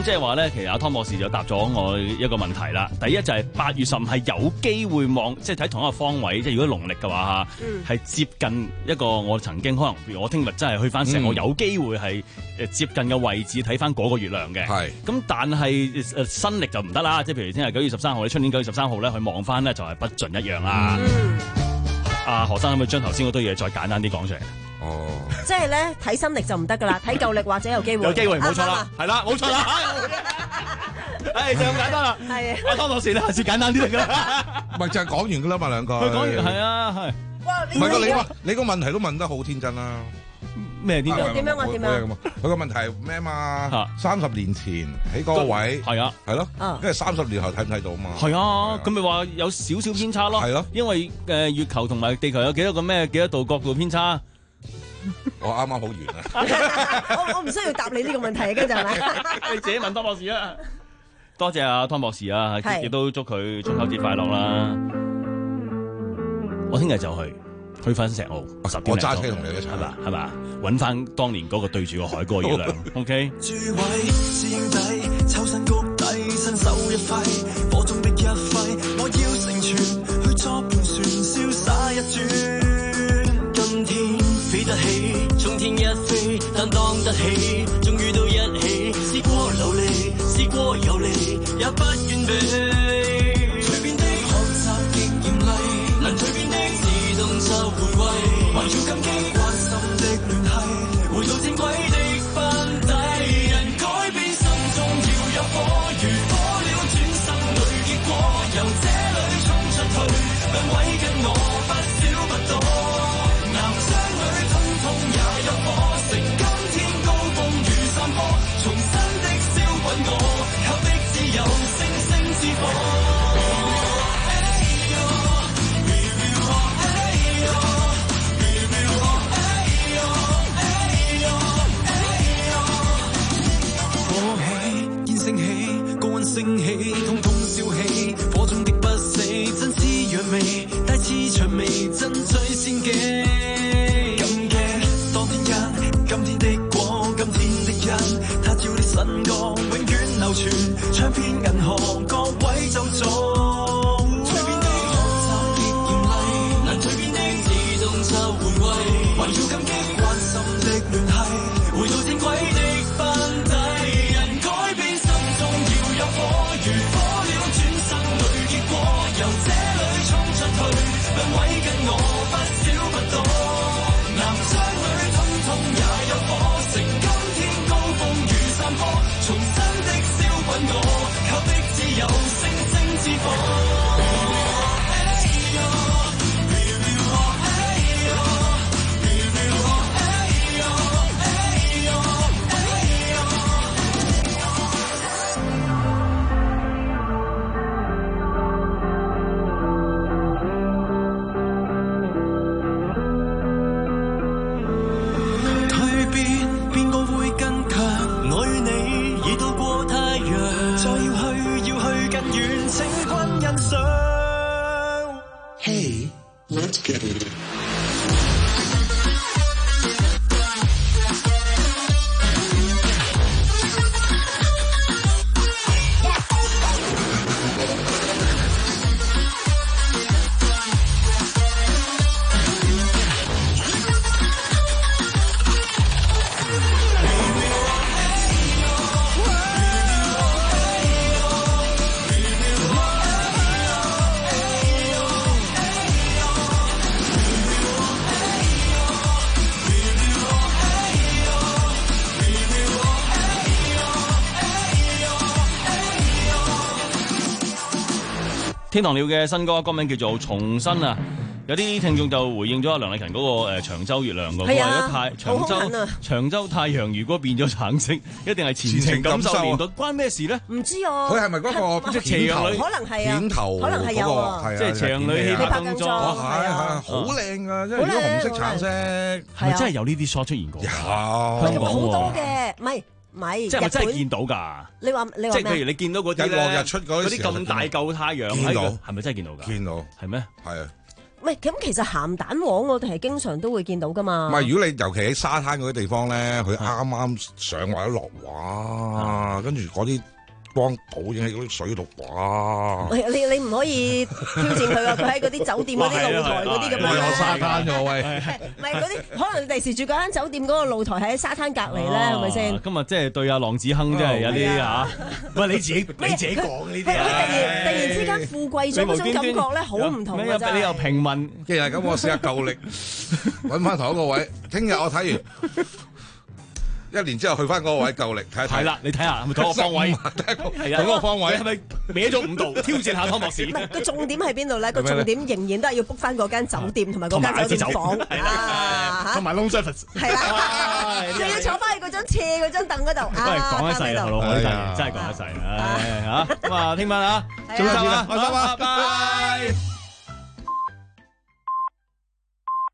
即係話咧，其實阿湯博士就答咗我一個問題啦。第一就係八月十五係有機會望，即係睇同一個方位，即係如果農曆嘅話嚇，係、嗯、接近一個我曾經可能，譬如我聽日真係去翻石澳，嗯、我有機會係誒接近嘅位置睇翻嗰個月亮嘅。係咁，但係誒新曆就唔得啦。即係譬如聽日九月十三號，你出年九月十三號咧去望翻咧，就係不盡一樣啦。阿、嗯啊、何生可唔可以將頭先嗰堆嘢再簡單啲講出嚟？ 哦，即係咧睇新曆就唔得噶啦，睇舊曆或者有機會， 有機會冇錯啦，係啦冇錯啦，誒就咁簡單啦，係阿湯博士，你下次簡單啲得噶啦， 唔係就係講完噶啦嘛兩個， 佢講完係啊係， 唔係個你話你個問題都問得好天真啦， 咩天真？ 點樣啊點樣？ 佢個問題係咩嘛？三十年前喺嗰個位係啊係咯，跟住三十年後睇唔睇到嘛？係啊，咁咪話有少少偏差咯，係咯，因為誒月球同埋地球有幾多個咩幾多度角度偏差？我啱啱好完啊！ 我我唔需要答你呢個問題，跟住係咪？ 你自己問湯博士啊！多謝阿湯博士啊，亦都祝佢中秋節快樂啦！我聽日就去去翻石澳，十點零鐘我揸車同你一齊，係嘛係嘛，揾翻當年嗰個對住個海嗰個月亮。OK。諸位師兄弟，抽身谷底，伸手一揮，火中的一揮，我要成全，去作盤旋，瀟灑一轉。今天飛得起，衝天一飛，擔當得起，終於到一起，試過流離，試過遊離，也不願避。蛻變的學習極嚴厲，能蛻變的自動就回歸，還要感激關心的聯繫，回到正軌的班底。人改變心中要有火，如火了轉生裏結果，由這裏衝出去，兩位跟我不少不多。升起，通通燒起，火中的不死，真絲若味，帶刺薔薇，真最先機。感激當天因，今天的光，今天的因，他照的神光，永遠流傳，唱片銀行各位就做。蛻變的學習極嚴厲，能蛻變的自動就回歸，還要感激關心的聯繫，回到正軌的班底。人改變心中要有火，如火了轉生裏結果，由這裏衝出去，兩位跟我不少不多，南疆裏通通也有火，成今天高峰如山坡，重新的燒滾我，靠的只有星星之火。 Hey, let's get it. 天堂鳥嘅新歌歌名叫做《重新》啊！有啲聽眾就回應咗阿梁麗琴嗰個誒長洲月亮㗎，佢話咗太長洲、啊、長洲太陽如果變咗橙色，一定係前程感受年代，關咩事咧？ 唔知啊！ 佢係咪嗰個即係斜陽女？可能係啊， 片頭可能係有啊， 即係斜陽女氣拍更裝， 係係好靚啊！即係如果紅色橙色， 係咪真係有呢啲 shot 出現過？有香港好多嘅，唔係。唔係， 即係咪真係見到㗎？ 你話你話即係譬如你見到嗰啲咧， 日出嗰啲啲咁大嚿太陽喺度，係咪真係見到㗎？ 見到係咩？ 係啊。 唔係咁，其實鹹蛋黃我哋係經常都會見到噶嘛。 唔係，如果你尤其喺沙灘嗰啲地方咧，佢啱啱上或者落，哇！跟住嗰啲光倒影喺嗰啲水度，哇！ 你你唔可以挑戰佢啊！佢喺嗰啲酒店嗰啲露台嗰啲咁樣咧。 我沙灘㗎喂， 唔係嗰啲，可能第時住嗰間酒店嗰個露台喺沙灘隔離咧，係咪先？ 今日即係對阿浪子亨真係有啲嚇，喂你自己你自己講呢啲。 佢突然突然之間富貴咗嗰種感覺咧，好唔同㗎真係。 你又平民， 既然係咁，我試下夠力揾翻同一個位。聽日我睇完。一年之後去翻嗰個位夠力睇一睇。 係啦，你睇下係咪同個方位？係啊，同個方位係咪歪咗五度？挑戰下湯博士。 唔係個重點喺邊度咧？個重點仍然都係要 book 翻嗰間酒店同埋嗰間酒店房啊， 同埋 room service。係啦，仲要坐翻去嗰張斜嗰張凳嗰度。 喂，講一世啦，老海真係講一世。唉嚇，咁啊，聽晚啊，早唞啦，開心啊，拜拜。